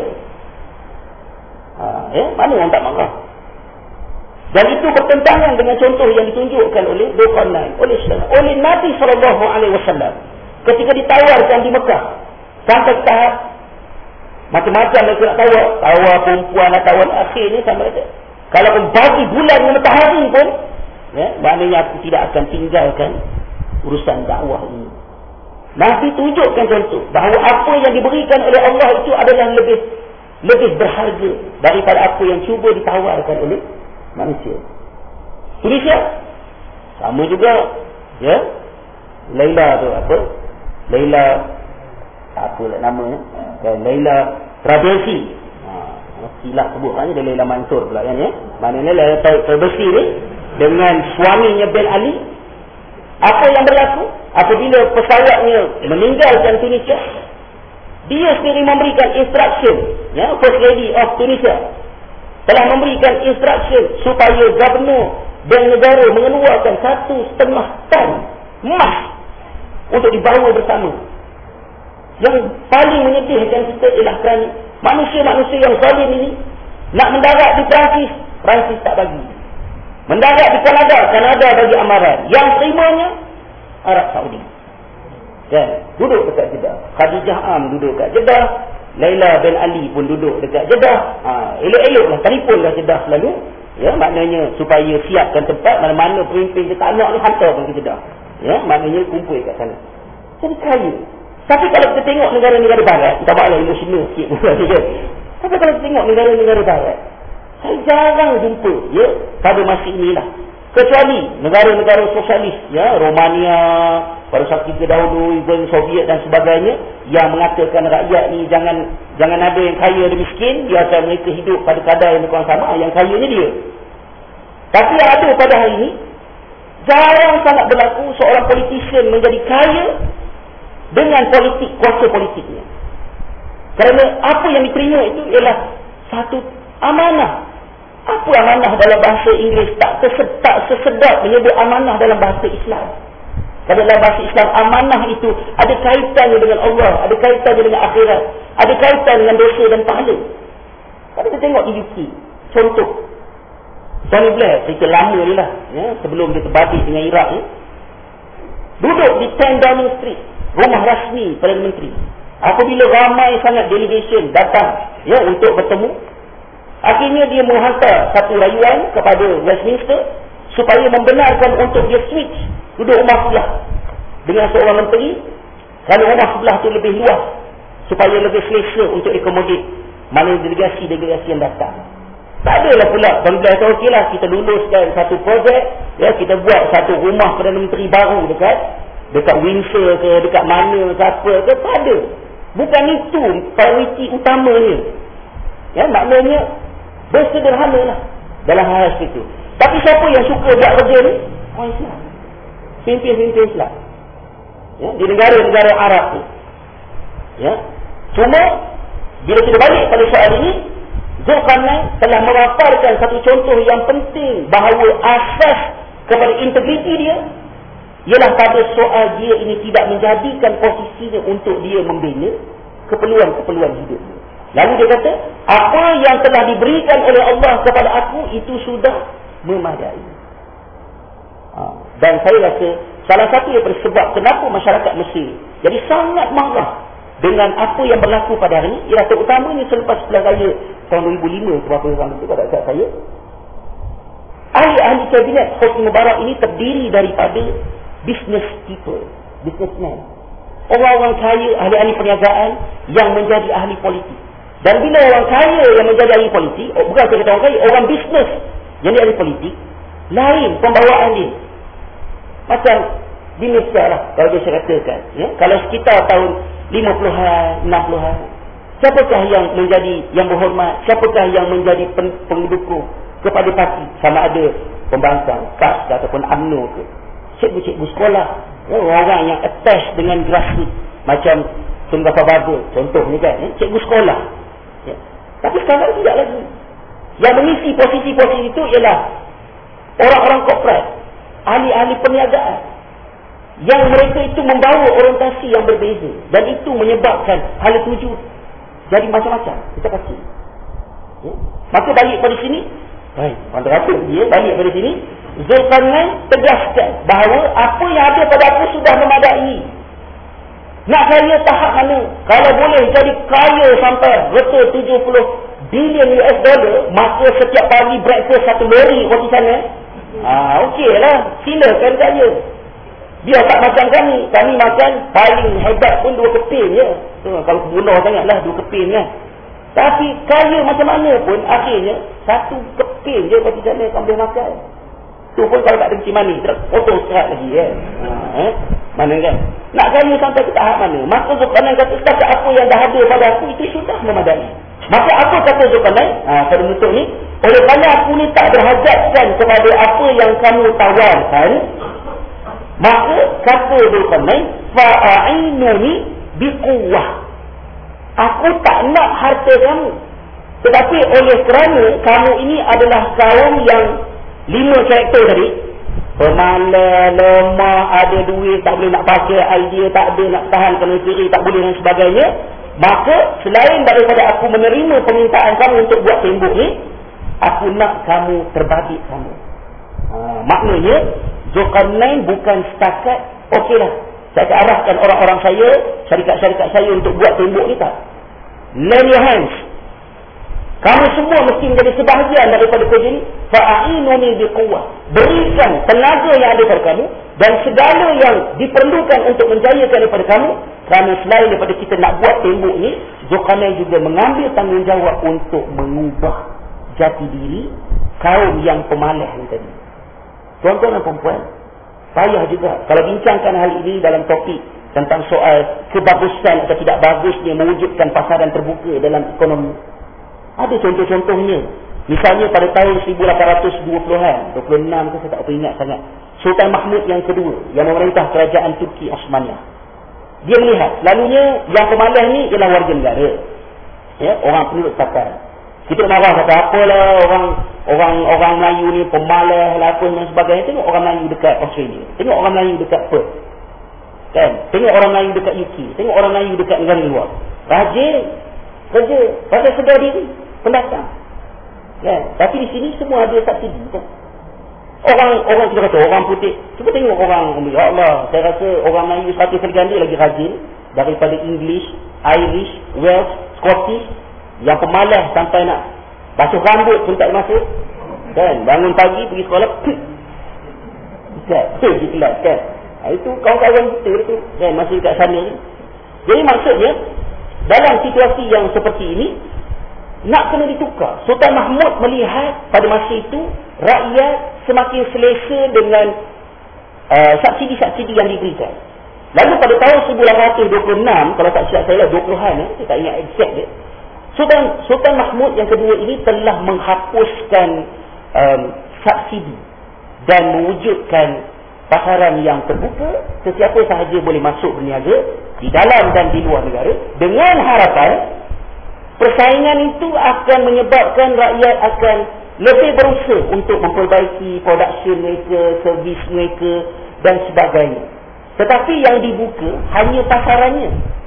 Ha, ya, mana orang tak marah? Dan itu bertentangan dengan contoh yang ditunjukkan oleh Zulkarnain, oleh oleh Nabi sallallahu alaihi wasallam ketika ditawarkan di Mekah. Sampai tahap macam-macam mereka nak tawar, tawar perempuan nak tawar, akhirnya sampai kata, kalau pun bagi bulan dan matahari pun, ya, maknanya aku tidak akan tinggalkan urusan dakwah ini. Nabi tunjukkan contoh bahawa apa yang diberikan oleh Allah itu adalah lebih lebih berharga daripada apa yang cuba ditawarkan oleh manusia. Tunisia sama juga, ya. Laila tu apa? Laila apa lah namanya? Dan Laila Trabelsi. Ha, silap sebut kan, dia Laila Mansur pula kan, ya. Maknanya Laila Trabelsi ni dengan suaminya Ben Ali, apa yang berlaku apabila pesawatnya meninggalkan Tunisia, dia sendiri memberikan instruction, ya, First Lady of Tunisia telah memberikan instruction supaya gubernur dan negara mengeluarkan satu setengah tan emas untuk dibawa bersama. Yang paling menyedihkan kita ialah kerana manusia-manusia yang zalim ini nak mendarat di Perancis, Perancis tak bagi. Mendarat di Kanada, Kanada bagi amaran. Yang terimanya Arab Saudi. Dan duduk dekat Jeddah. Khadijah Am duduk dekat Jeddah. Laila bin Ali pun duduk dekat Jeddah. Ha, elok-eloklah, telefonlah Jeddah selalu. Ya, maknanya supaya siapkan tempat, mana-mana pemimpin dia tak nak ni, hantar pun ke Jeddah. Ya, maknanya kumpul kat sana. Jadi kaya. Tapi kalau kita tengok negara-negara barat, kita bakal emosional sikit pun. Tapi kalau kita tengok negara-negara barat, saya jarang jumpa, ya, pada masa inilah. Kecuali negara-negara sosialis, ya, Romania, pada saat kita dahulu Uni Soviet dan sebagainya, yang mengatakan rakyat ni jangan jangan ada yang kaya dan miskin, biarkan mereka hidup pada kadar yang kurang sama, yang kayanya dia. Tapi yang ada pada hari ini, jarang sangat berlaku seorang politician menjadi kaya dengan politik, kuasa politiknya. Kerana apa yang diterima itu ialah satu amanah. Apa amanah dalam bahasa Inggeris? Tak, tak sesedap menyebut amanah dalam bahasa Islam. Kerana dalam bahasa Islam, amanah itu ada kaitannya dengan Allah, ada kaitannya dengan akhirat, ada kaitan dengan dosa dan pahala. Kalau kita tengok di U K, contoh Tony Blair, cerita lama ni lah, ya, sebelum dia terbabit dengan Iraq ni, duduk di ten Downing Street, rumah rasmi Perdana Menteri. Apabila ramai sangat delegation datang, ya, untuk bertemu, akhirnya dia menghantar satu rayuan kepada Westminster supaya membenarkan untuk dia switch duduk rumah sebelah dengan seorang menteri, kalau rumah sebelah tu lebih luas supaya lebih selesa untuk akomodik mana delegasi-delegasi yang datang. Tak adalah pula bangsa kata okeylah kita luluskan satu projek, ya, kita buat satu rumah Perdana Menteri baru dekat dekat Windsor ke, dekat mana ke apa ke, tak ada. Bukan itu prioriti utamanya. Ya, maknanya bersederhana lah dalam hal itu. Tapi siapa yang suka buat kerja ni? Orang Islam. Pimpin-pimpin Islam. Ya, di negara-negara Arab ni. Ya. Cuma bila kita balik pada soal ini, Zulkarnain telah memaparkan satu contoh yang penting bahawa asas kepada integriti dia ialah pada soal dia ini tidak menjadikan posisinya untuk dia membina keperluan-keperluan hidup dia. Lalu dia kata, apa yang telah diberikan oleh Allah kepada aku itu sudah memadai. Ha. Dan saya rasa salah satu daripada sebab kenapa masyarakat Mesir jadi sangat marah dengan apa yang berlaku pada hari ini ialah terutamanya selepas pilihan raya tahun dua ribu lima berapa orang itu pada saat saya, ahli-ahli kabinet Hosni Mubarak ini terdiri daripada business people, businessman, orang-orang kaya, ahli-ahli perniagaan yang menjadi ahli politik. Dan bila orang kaya yang menjadi ahli politik, oh, bukan saya kata orang kaya, orang bisnes yang ahli politik, lain pembawaan dia. Macam di Malaysia lah, kalau dia saya katakan, ya? Kalau sekitar tahun lima puluhan, enam puluhan, siapakah yang menjadi yang berhormat, siapakah yang menjadi pen, pendukung kepada parti, sama ada pembangkang, K A S ataupun U M N O ke, cikgu-cikgu sekolah, ya? Orang yang attach dengan grassroots, macam Tun Gafar Babur contohnya kan, ya? Cikgu sekolah, ya? Tapi sekarang tidak lagi. Yang mengisi posisi-posisi itu ialah orang-orang korporat, ahli-ahli perniagaan, yang mereka itu membawa orientasi yang berbeza, dan itu menyebabkan hal tuju jadi macam-macam. Kita kata, ya? Maka balik pada sini, baik, rata-rata dia balik pada sini, Zulkarnain tegaskan bahawa apa yang ada pada aku sudah memadai. Nak kaya tahap mana? Kalau boleh jadi kaya sampai reta tujuh puluh bilion U S dollar, maka setiap pagi breakfast satu lori roti sana. Ah, okey lah, silakan kaya. Dia tak macam kami. Kami makan paling hebat pun dua keping je. So, kalau bunuh sangatlah dua keping kan. Tapi kaya macam mana pun akhirnya satu keping je roti sana kau boleh makan. Tu pun kalau tak ada kecil manis, potong serat lagi kan. Ha, eh? Mana kan? Nak kaya sampai ke tahap mana? Maka Zulkarnain kata setakat apa yang dah ada pada aku itu sudah memadai. Maka apa kata Zulkarnain? Ha, pada bentuk ni, oleh kerana aku ni tak berhajatkan kepada apa yang kamu tawarkan, maka kata Zulkarnain, fa'ainuni biquwwah. Aku tak nak harta kamu. Tetapi oleh kerana kamu ini adalah kaum yang lima karakter tadi, pemalas, lemah, ada duit, tak boleh nak pakai, idea tak ada, nak tahan kena kiri, tak boleh dan sebagainya, maka selain daripada aku menerima permintaan kamu untuk buat tembok ni, aku nak kamu terbabit kamu. Ha, maknanya Zulkarnain bukan setakat okeylah saya akan arahkan orang-orang saya, syarikat-syarikat saya untuk buat tembok ni, tak. Lend your hands. Kamu semua mesti menjadi sebahagian daripada kerja ni. Fa'inuni biquwwah. Berikan tenaga yang ada pada kamu dan segala yang diperlukan untuk menjayakan daripada kamu. Kerana selain daripada kita nak buat tembok ni, Zulkarnain juga mengambil tanggungjawab untuk mengubah jati diri kaum yang pemalas ni tadi. Tuan-tuan dan perempuan, Payah juga. Kalau bincangkan hal ini dalam topik tentang soal kebagusan atau tidak bagusnya mewujudkan pasaran terbuka dalam ekonomi. Ada contoh-contohnya. Misalnya pada tahun seribu lapan ratus dua puluhan, dua puluh enam ke saya tak apa ingat sangat. Sultan Mahmud yang kedua yang memerintah kerajaan Turki Osmaniyah. Dia melihat selalunya yang pemalas ni ialah warga negara. Ya, orang penduduk tempatan. Kita marah kata apalah orang orang orang Melayu ni pemalas lah apa dan sebagainya. Tengok orang Melayu dekat Australia. Tengok orang Melayu dekat Perth. Kan? Tengok orang Melayu dekat U K. Tengok orang Melayu dekat negara luar. Rajin kerja pada sedar diri pendatang. Kan? Tapi di sini semua ada subsidi kan. Orang orang kita kata orang putih. Cuba tengok orang, ya Allah, saya rasa orang Melayu satu serganda lagi rajin daripada English, Irish, Welsh, Scottish yang pemalas sampai nak basuh rambut pun tak masuk. Kan? Bangun pagi pergi sekolah. Kan? Pergi kelas kan. Ha, itu kawan-kawan kita tu kan masih dekat sana ni. Jadi maksudnya dalam situasi yang seperti ini nak kena ditukar. Sultan Mahmud melihat pada masa itu rakyat semakin selesa dengan uh, subsidi-subsidi yang diberikan. Lalu pada tahun seribu lapan ratus dua puluh enam, kalau tak silap saya lah dua puluhan, eh, saya tak ingat exact dia. Sultan Sultan Mahmud yang kedua ini telah menghapuskan um, subsidi dan mewujudkan pasaran yang terbuka, sesiapa sahaja boleh masuk berniaga di dalam dan di luar negara, dengan harapan persaingan itu akan menyebabkan rakyat akan lebih berusaha untuk memperbaiki production mereka, servis mereka dan sebagainya. Tetapi yang dibuka hanya pasarannya.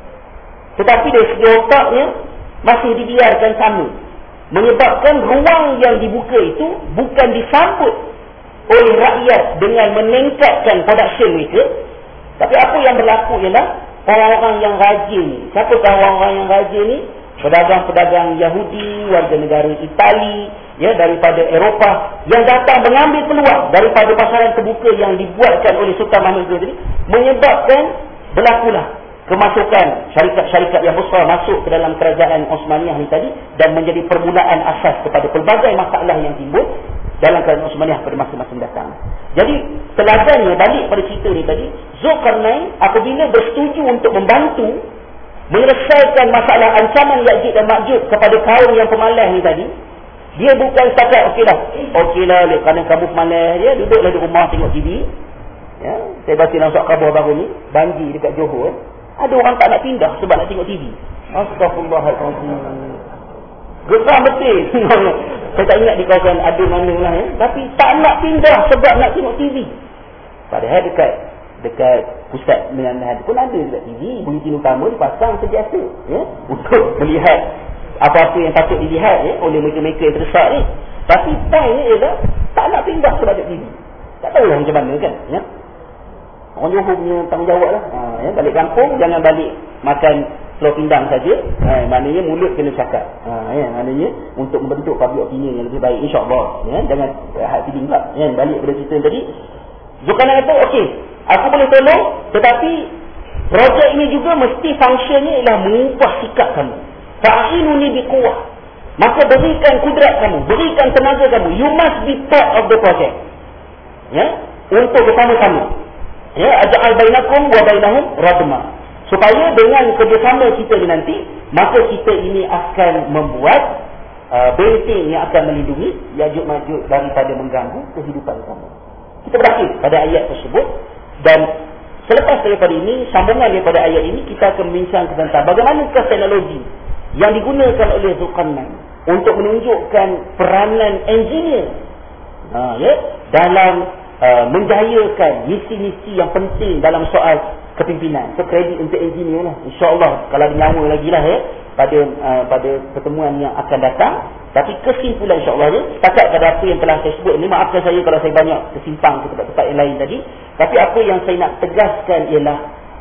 Tetapi dari segi otaknya masih dibiarkan sama. Menyebabkan ruang yang dibuka itu bukan disambut oleh rakyat dengan meningkatkan production mereka. Tapi apa yang berlaku ialah orang-orang yang rajin. Siapakah orang-orang yang rajin ni? Pedagang-pedagang Yahudi, warga negara Itali, ya, daripada Eropah yang datang mengambil peluang daripada pasaran terbuka yang dibuatkan oleh Sultan Mahmud tadi, menyebabkan berlakulah kemasukan syarikat-syarikat yang besar masuk ke dalam kerajaan Osmaniyah ni tadi dan menjadi permulaan asas kepada pelbagai masalah yang timbul dalam kerajaan Osmaniyah pada masa-masa mendatang. Jadi teladannya balik pada cerita ni tadi, Zulkarnain apabila bersetuju untuk membantu menyelesaikan masalah ancaman Ya'juj dan Ma'juj kepada kaum yang pemalas ni tadi, dia bukan setakat okeylah, okeylah kerana kamu pemalas dia, duduklah di rumah tengok T V. Ya, saya baca dalam surat khabar baru ni, banjir dekat Johor, ada orang tak nak pindah sebab nak tengok T V. Astagfirullahaladzim. Geram betul. Saya tak ingat di kawasan ada mana lah ya, tapi tak nak pindah sebab nak tengok T V. Padahal dekat dekat pusat penandahan pun ada dekat T V, bunyi utama dipasang sentiasa ya, untuk melihat apa-apa yang patut dilihat ya, oleh mereka-mereka yang terdesak ni. Tapi poinnya ialah tak nak pindah sebab ada T V. Tak tahulah macam mana kan ya. Orang Johor punya tanggungjawab lah ha, ya, balik kampung jangan balik makan telur pindang saja, ha, maknanya mulut kena cakap ha, ya, maknanya untuk membentuk public opinion yang lebih baik insyaAllah ya, jangan hati tinggal ya, balik pada cerita tadi. Zulkarnain kata okey, aku boleh tolong, tetapi projek ini juga mesti fungsinya ialah mengubah sikap kamu. Fa'inuni biquwah. Maka berikan kudrat kamu, berikan tenaga kamu. You must be part of the project. Ya, untuk bersama-sama. Ya, aj'al bainakum wa bainahum radma. Supaya dengan kerjasama kita ni nanti, maka kita ini akan membuat uh, benteng yang akan melindungi Ya'juj Ma'juj daripada mengganggu kehidupan kamu. Kita berakhir pada ayat tersebut. Dan selepas daripada ini, sambungan daripada ayat ini, kita akan membincangkan tentang bagaimanakah teknologi yang digunakan oleh Zulkarnain untuk menunjukkan peranan engineer ha, ya, dalam uh, menjayakan misi-misi yang penting dalam soal kepimpinan. So kredit untuk engineer lah, insyaAllah kalau ada nyawa lagi lah ya, pada uh, pada pertemuan yang akan datang. Tapi kesimpulan insyaAllah dia, setakat pada apa yang telah saya sebut ini, maafkan saya kalau saya banyak tersimpang ke tempat-tempat yang lain tadi. Tapi apa yang saya nak tegaskan ialah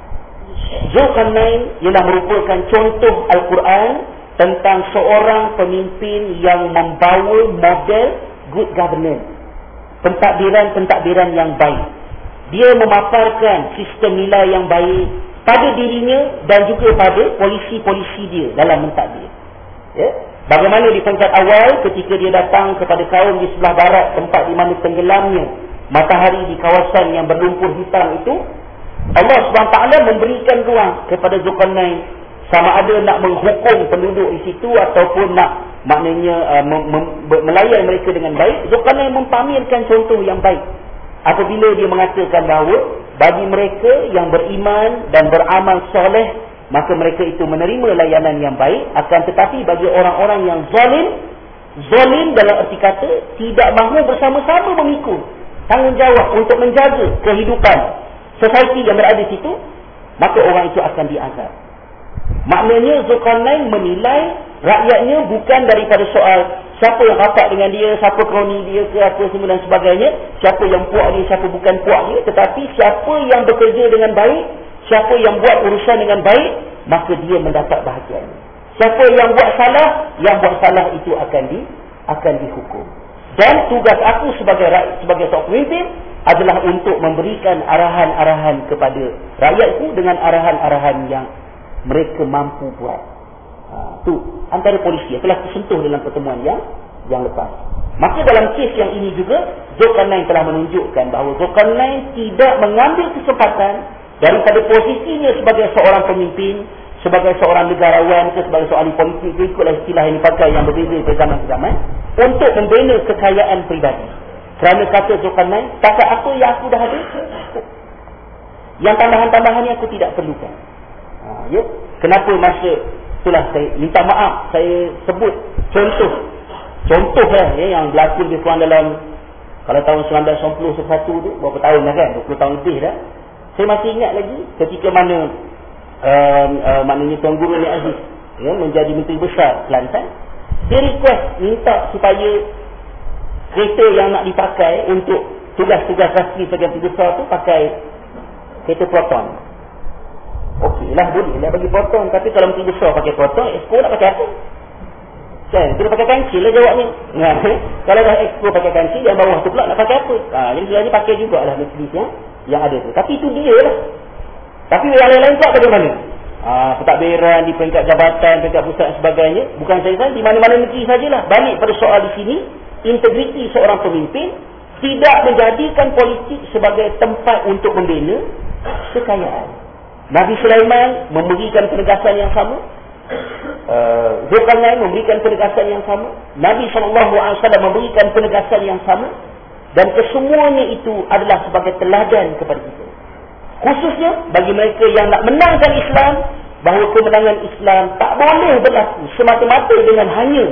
Zulkarnain ialah merupakan contoh Al-Quran tentang seorang pemimpin yang membawa model good governance, pentadbiran-pentadbiran yang baik. Dia memaparkan sistem nilai yang baik pada dirinya dan juga pada polisi-polisi dia dalam mentadbir. Ya? Bagaimana di peringkat awal ketika dia datang kepada kaum di sebelah barat, tempat di mana tenggelamnya matahari di kawasan yang berlumpur hitam itu, Allah subhanahu wa taala memberikan ruang kepada Zulkarnain, sama ada nak menghukum penduduk di situ ataupun nak maknanya uh, mem- mem- melayan mereka dengan baik. Zulkarnain mempamerkan contoh yang baik apabila dia mengatakan bahawa bagi mereka yang beriman dan beramal soleh, maka mereka itu menerima layanan yang baik. Akan tetapi bagi orang-orang yang zalim, zalim dalam erti kata tidak mahu bersama-sama memikul tanggungjawab untuk menjaga kehidupan society yang berada di situ, maka orang itu akan diazab. Maknanya Zulkarnain menilai rakyatnya bukan daripada soal siapa yang rapat dengan dia, siapa kroni dia ke apa semua dan sebagainya, siapa yang puak dia, siapa bukan puak dia, tetapi siapa yang bekerja dengan baik, siapa yang buat urusan dengan baik, maka dia mendapat bahagian. Siapa yang buat salah, yang buat salah itu akan di akan dihukum. Dan tugas aku sebagai sebagai seorang pemimpin adalah untuk memberikan arahan-arahan kepada rakyatku dengan arahan-arahan yang mereka mampu buat. Ha, tu antara polisi yang telah tersentuh dalam pertemuan yang yang lepas. Maka dalam kes yang ini juga Zulkarnain telah menunjukkan bahawa Zulkarnain tidak mengambil kesempatan daripada posisinya sebagai seorang pemimpin, sebagai seorang negarawan ke sebagai seorang politik, ikutlah istilah yang dipakai yang berbeza dari zaman ke zaman, untuk membina kekayaan peribadi. Kerana kata Zulkarnain, takat apa yang aku dah ada, yang tambahan-tambahan yang aku tidak perlukan. Ha, ya? Kenapa masa itulah saya minta maaf, saya sebut contoh contoh lah ya, yang berlaku lebih kurang dalam, kalau tahun sembilan belas sembilan puluh satu tu, berapa tahun dah kan, dua puluh tahun lebih dah. Saya masih ingat lagi ketika mana uh, uh, maknanya Tuan Guru Ni Aziz ya, menjadi Menteri Besar Kelantan, dia request minta supaya kereta yang nak dipakai untuk tugas-tugas rasmi sebagai Menteri Besar tu pakai kereta Proton. Okey lah, boleh lah bagi Proton, tapi kalau Menteri Besar pakai Proton, Expo nak pakai apa? Kan, kita pakai kancil lah jawabnya. Nah, kalau dah Expo pakai kancil, yang bawah tu pula nak pakai apa? Ha, jadi sebenarnya pakai jugalah majlis yang, yang ada tu. Tapi itu dia lah. Tapi yang lain-lain pula bagaimana? Ha, pentadbiran di peringkat jabatan, peringkat pusat dan sebagainya. Bukan saya saja, di mana-mana negeri sajalah. Balik pada soal di sini, integriti seorang pemimpin tidak menjadikan politik sebagai tempat untuk membina kekayaan. Nabi Sulaiman memberikan penegasan yang sama, uh, Zulkarnain memberikan penegasan yang sama, Nabi sallallahu alaihi wasallam memberikan penegasan yang sama, dan kesemuanya itu adalah sebagai teladan kepada kita. Khususnya bagi mereka yang nak menangkan Islam, bahawa kemenangan Islam tak boleh berlaku semata-mata dengan hanya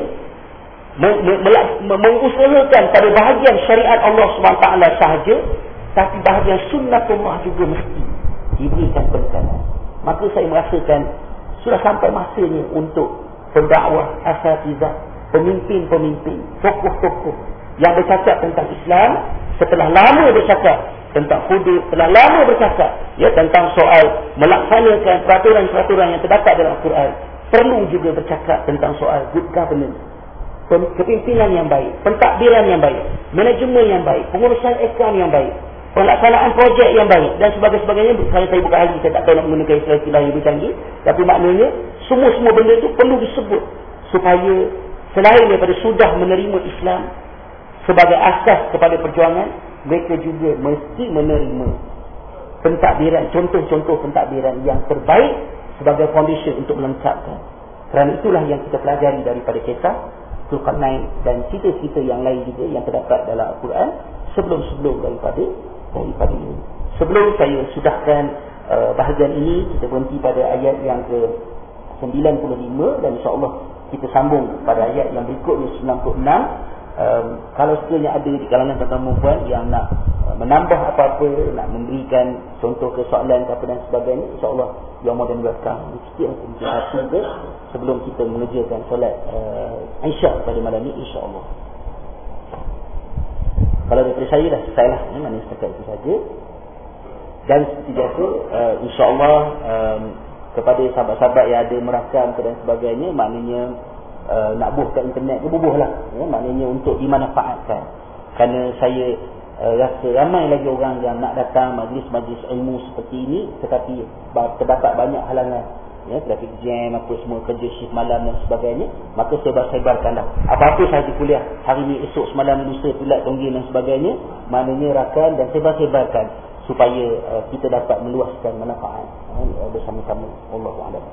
mengusahakan pada bahagian syariat Allah subhanahu wa taala sahaja, tapi bahagian sunnatullah juga mesti diberikan penekanan. Maka saya merasakan sudah sampai masanya untuk pendakwah, asatizah, pemimpin-pemimpin, tokoh-tokoh yang bercakap tentang Islam, setelah lama bercakap tentang hudud, setelah lama bercakap ya tentang soal melaksanakan peraturan-peraturan yang terdapat dalam Al-Quran, perlu juga bercakap tentang soal good governance, kepimpinan yang baik, pentadbiran yang baik, manajemen yang baik, pengurusan akaun yang baik, pelaksanaan projek yang baik dan sebagainya. Saya saya bukan ahli, saya tak tahu nak menggunakan istilah-istilah yang lebih canggih, tapi maknanya semua-semua benda itu perlu disebut supaya selain daripada sudah menerima Islam sebagai asas kepada perjuangan, mereka juga mesti menerima pentadbiran, contoh-contoh pentadbiran yang terbaik sebagai foundation untuk melengkapkan. Kerana itulah yang kita pelajari daripada kisah Zulkarnain dan cerita-cerita yang lain juga yang terdapat dalam Al-Quran sebelum-sebelum daripada daripada ini. Sebelum saya sudahkan uh, bahagian ini, kita berhenti pada ayat yang ke sembilan puluh lima dan insya-Allah kita sambung pada ayat yang berikutnya sembilan puluh enam. Um, kalau sekiranya ada di kalangan tuan-tuan dan puan yang nak uh, menambah apa-apa, nak memberikan contoh ke soalan apa dan sebagainya, insya-Allah yang mau dan welcome. Sikit untuk hati ke sebelum kita mengerjakan solat uh, Isyak pada malam ini, insya-Allah. Kalau daripada saya dah selesai lah, ya, maknanya setakat itu saja. Dan seperti biasa, uh, insya-Allah um, kepada sahabat-sahabat yang ada merakam dan sebagainya, maknanya uh, nak buh kat internet, dia bubuh lah, ya, maknanya untuk dimanfaatkan. Kerana saya uh, rasa ramai lagi orang yang nak datang majlis-majlis ilmu seperti ini, tetapi terdapat banyak halangan ya, traffic jam, apa semua, kerja shift malam dan sebagainya, maka sebar-sebarkanlah apa-apa sahaja kuliah hari ni, esok, semalam, lusa, pilat, tonggeng dan sebagainya, maknanya rakan dan sebar-sebarkan supaya uh, kita dapat meluaskan manfaat uh, bersama-sama. Wallahu a'lam.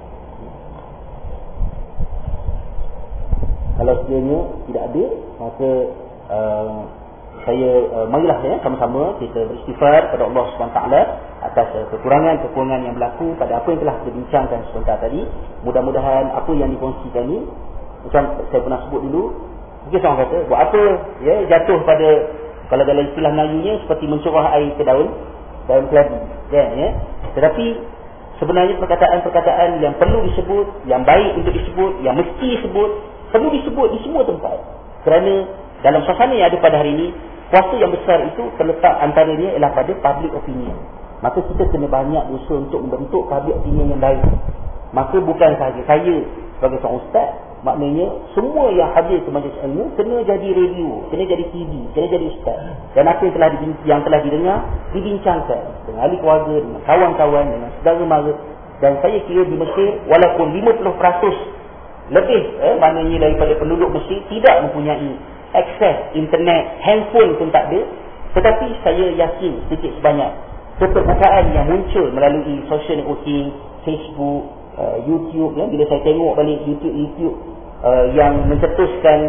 Kalau sekiranya tidak ada, maka uh, saya uh, marilah ya, sama-sama kita beristighfar kepada Allah subhanahu wa taala atas uh, kekurangan-kekurangan yang berlaku pada apa yang telah kita bincangkan sebentar tadi. Mudah-mudahan apa yang dikongsikan ini, macam saya pernah sebut dulu, mungkin seorang kata, buat apa ya, jatuh pada, kalau dalam istilah Melayunya, seperti mencurah air ke daun daun keladi kan, ya. Tetapi sebenarnya perkataan-perkataan yang perlu disebut, yang baik untuk disebut, yang mesti disebut, perlu disebut di semua tempat. Kerana dalam suasana yang ada pada hari ini, kuasa yang besar itu terletak antaranya ialah pada public opinion. Maka kita kena banyak berusaha untuk membentuk public opinion yang baik. Maka bukan sahaja saya sebagai seorang ustaz, maknanya semua yang hadir ke majlis ilmu kena jadi radio, kena jadi T V, kena jadi ustaz. Dan apa yang telah yang telah didengar dibincangkan dengan ahli keluarga, dengan kawan-kawan, dengan saudara mara. Dan saya kira di Mesir, walaupun lima puluh peratus lebih eh, maknanya daripada penduduk Mesir tidak mempunyai akses internet, handphone pun tak ada, tetapi saya yakin sedikit sebanyak keterbukaan yang muncul melalui social networking, Facebook, uh, YouTube, ya, bila saya tengok balik YouTube YouTube uh, yang mencetuskan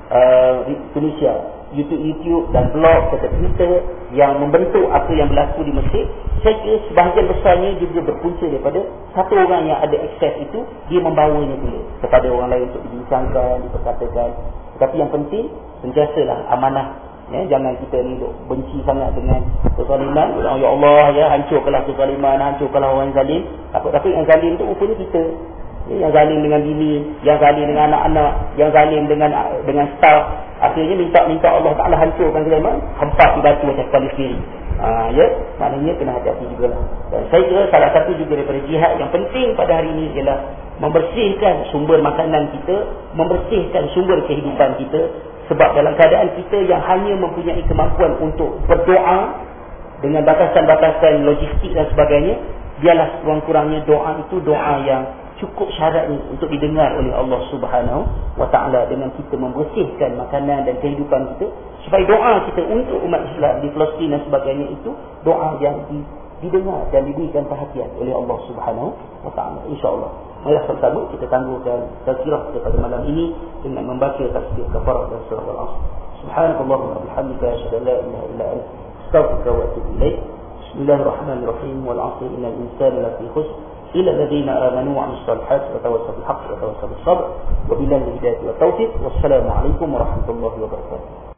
uh, Indonesia, YouTube YouTube dan blog serta Twitter yang membentuk apa yang berlaku di Mesir, saya kira sebahagian besarnya juga berpunca daripada satu orang yang ada akses itu, dia membawanya dulu kepada orang lain untuk dibincangkan, diperkatakan. Tetapi yang penting, sentiasalah amanah, ya, jangan kita ni duk benci sangat dengan kezaliman. Ya Allah, ya, hancurkanlah kezaliman, hancurkanlah orang zalim. Takut-takut yang zalim tu rupanya kita, ya, yang zalim dengan bini, yang zalim dengan anak-anak, yang zalim dengan dengan staff. Akhirnya minta-minta Allah Ta'ala hancurkan kezaliman, hempas di batu macam kepala sendiri. Ha, ya, maknanya kena hati-hati jugalah. Dan saya kira salah satu juga daripada jihad yang penting pada hari ini ialah membersihkan sumber makanan kita, membersihkan sumber kehidupan kita. Sebab dalam keadaan kita yang hanya mempunyai kemampuan untuk berdoa dengan batasan-batasan logistik dan sebagainya, biarlah kurang-kurangnya doa itu doa yang cukup syaratnya untuk didengar oleh Allah Subhanahu wa taala, dengan kita membersihkan makanan dan kehidupan kita, supaya doa kita untuk umat Islam di Palestin dan sebagainya itu doa yang didengar dan diberikan perhatian oleh Allah Subhanahu wa taala, insya-Allah. Marilah sama-sama kita tangguhkan tazkirah kita pada malam ini dengan membaca tasbih kafarah dan surah Al-Asr. Subhanakallahumma wa bihamdika asyhadu an la ilaha illa anta astaghfiruka wa atubu ilaik. Bismillahirrahmanirrahim. Wal 'asri innal insana lafi khusr illa alladhina amanu wa 'amilus salihati wa tawassaw bil haqqi wa tawassaw bis sabr wa billahi hidayah wa tawfiq. Wassalamu alaikum warahmatullahi wabarakatuh.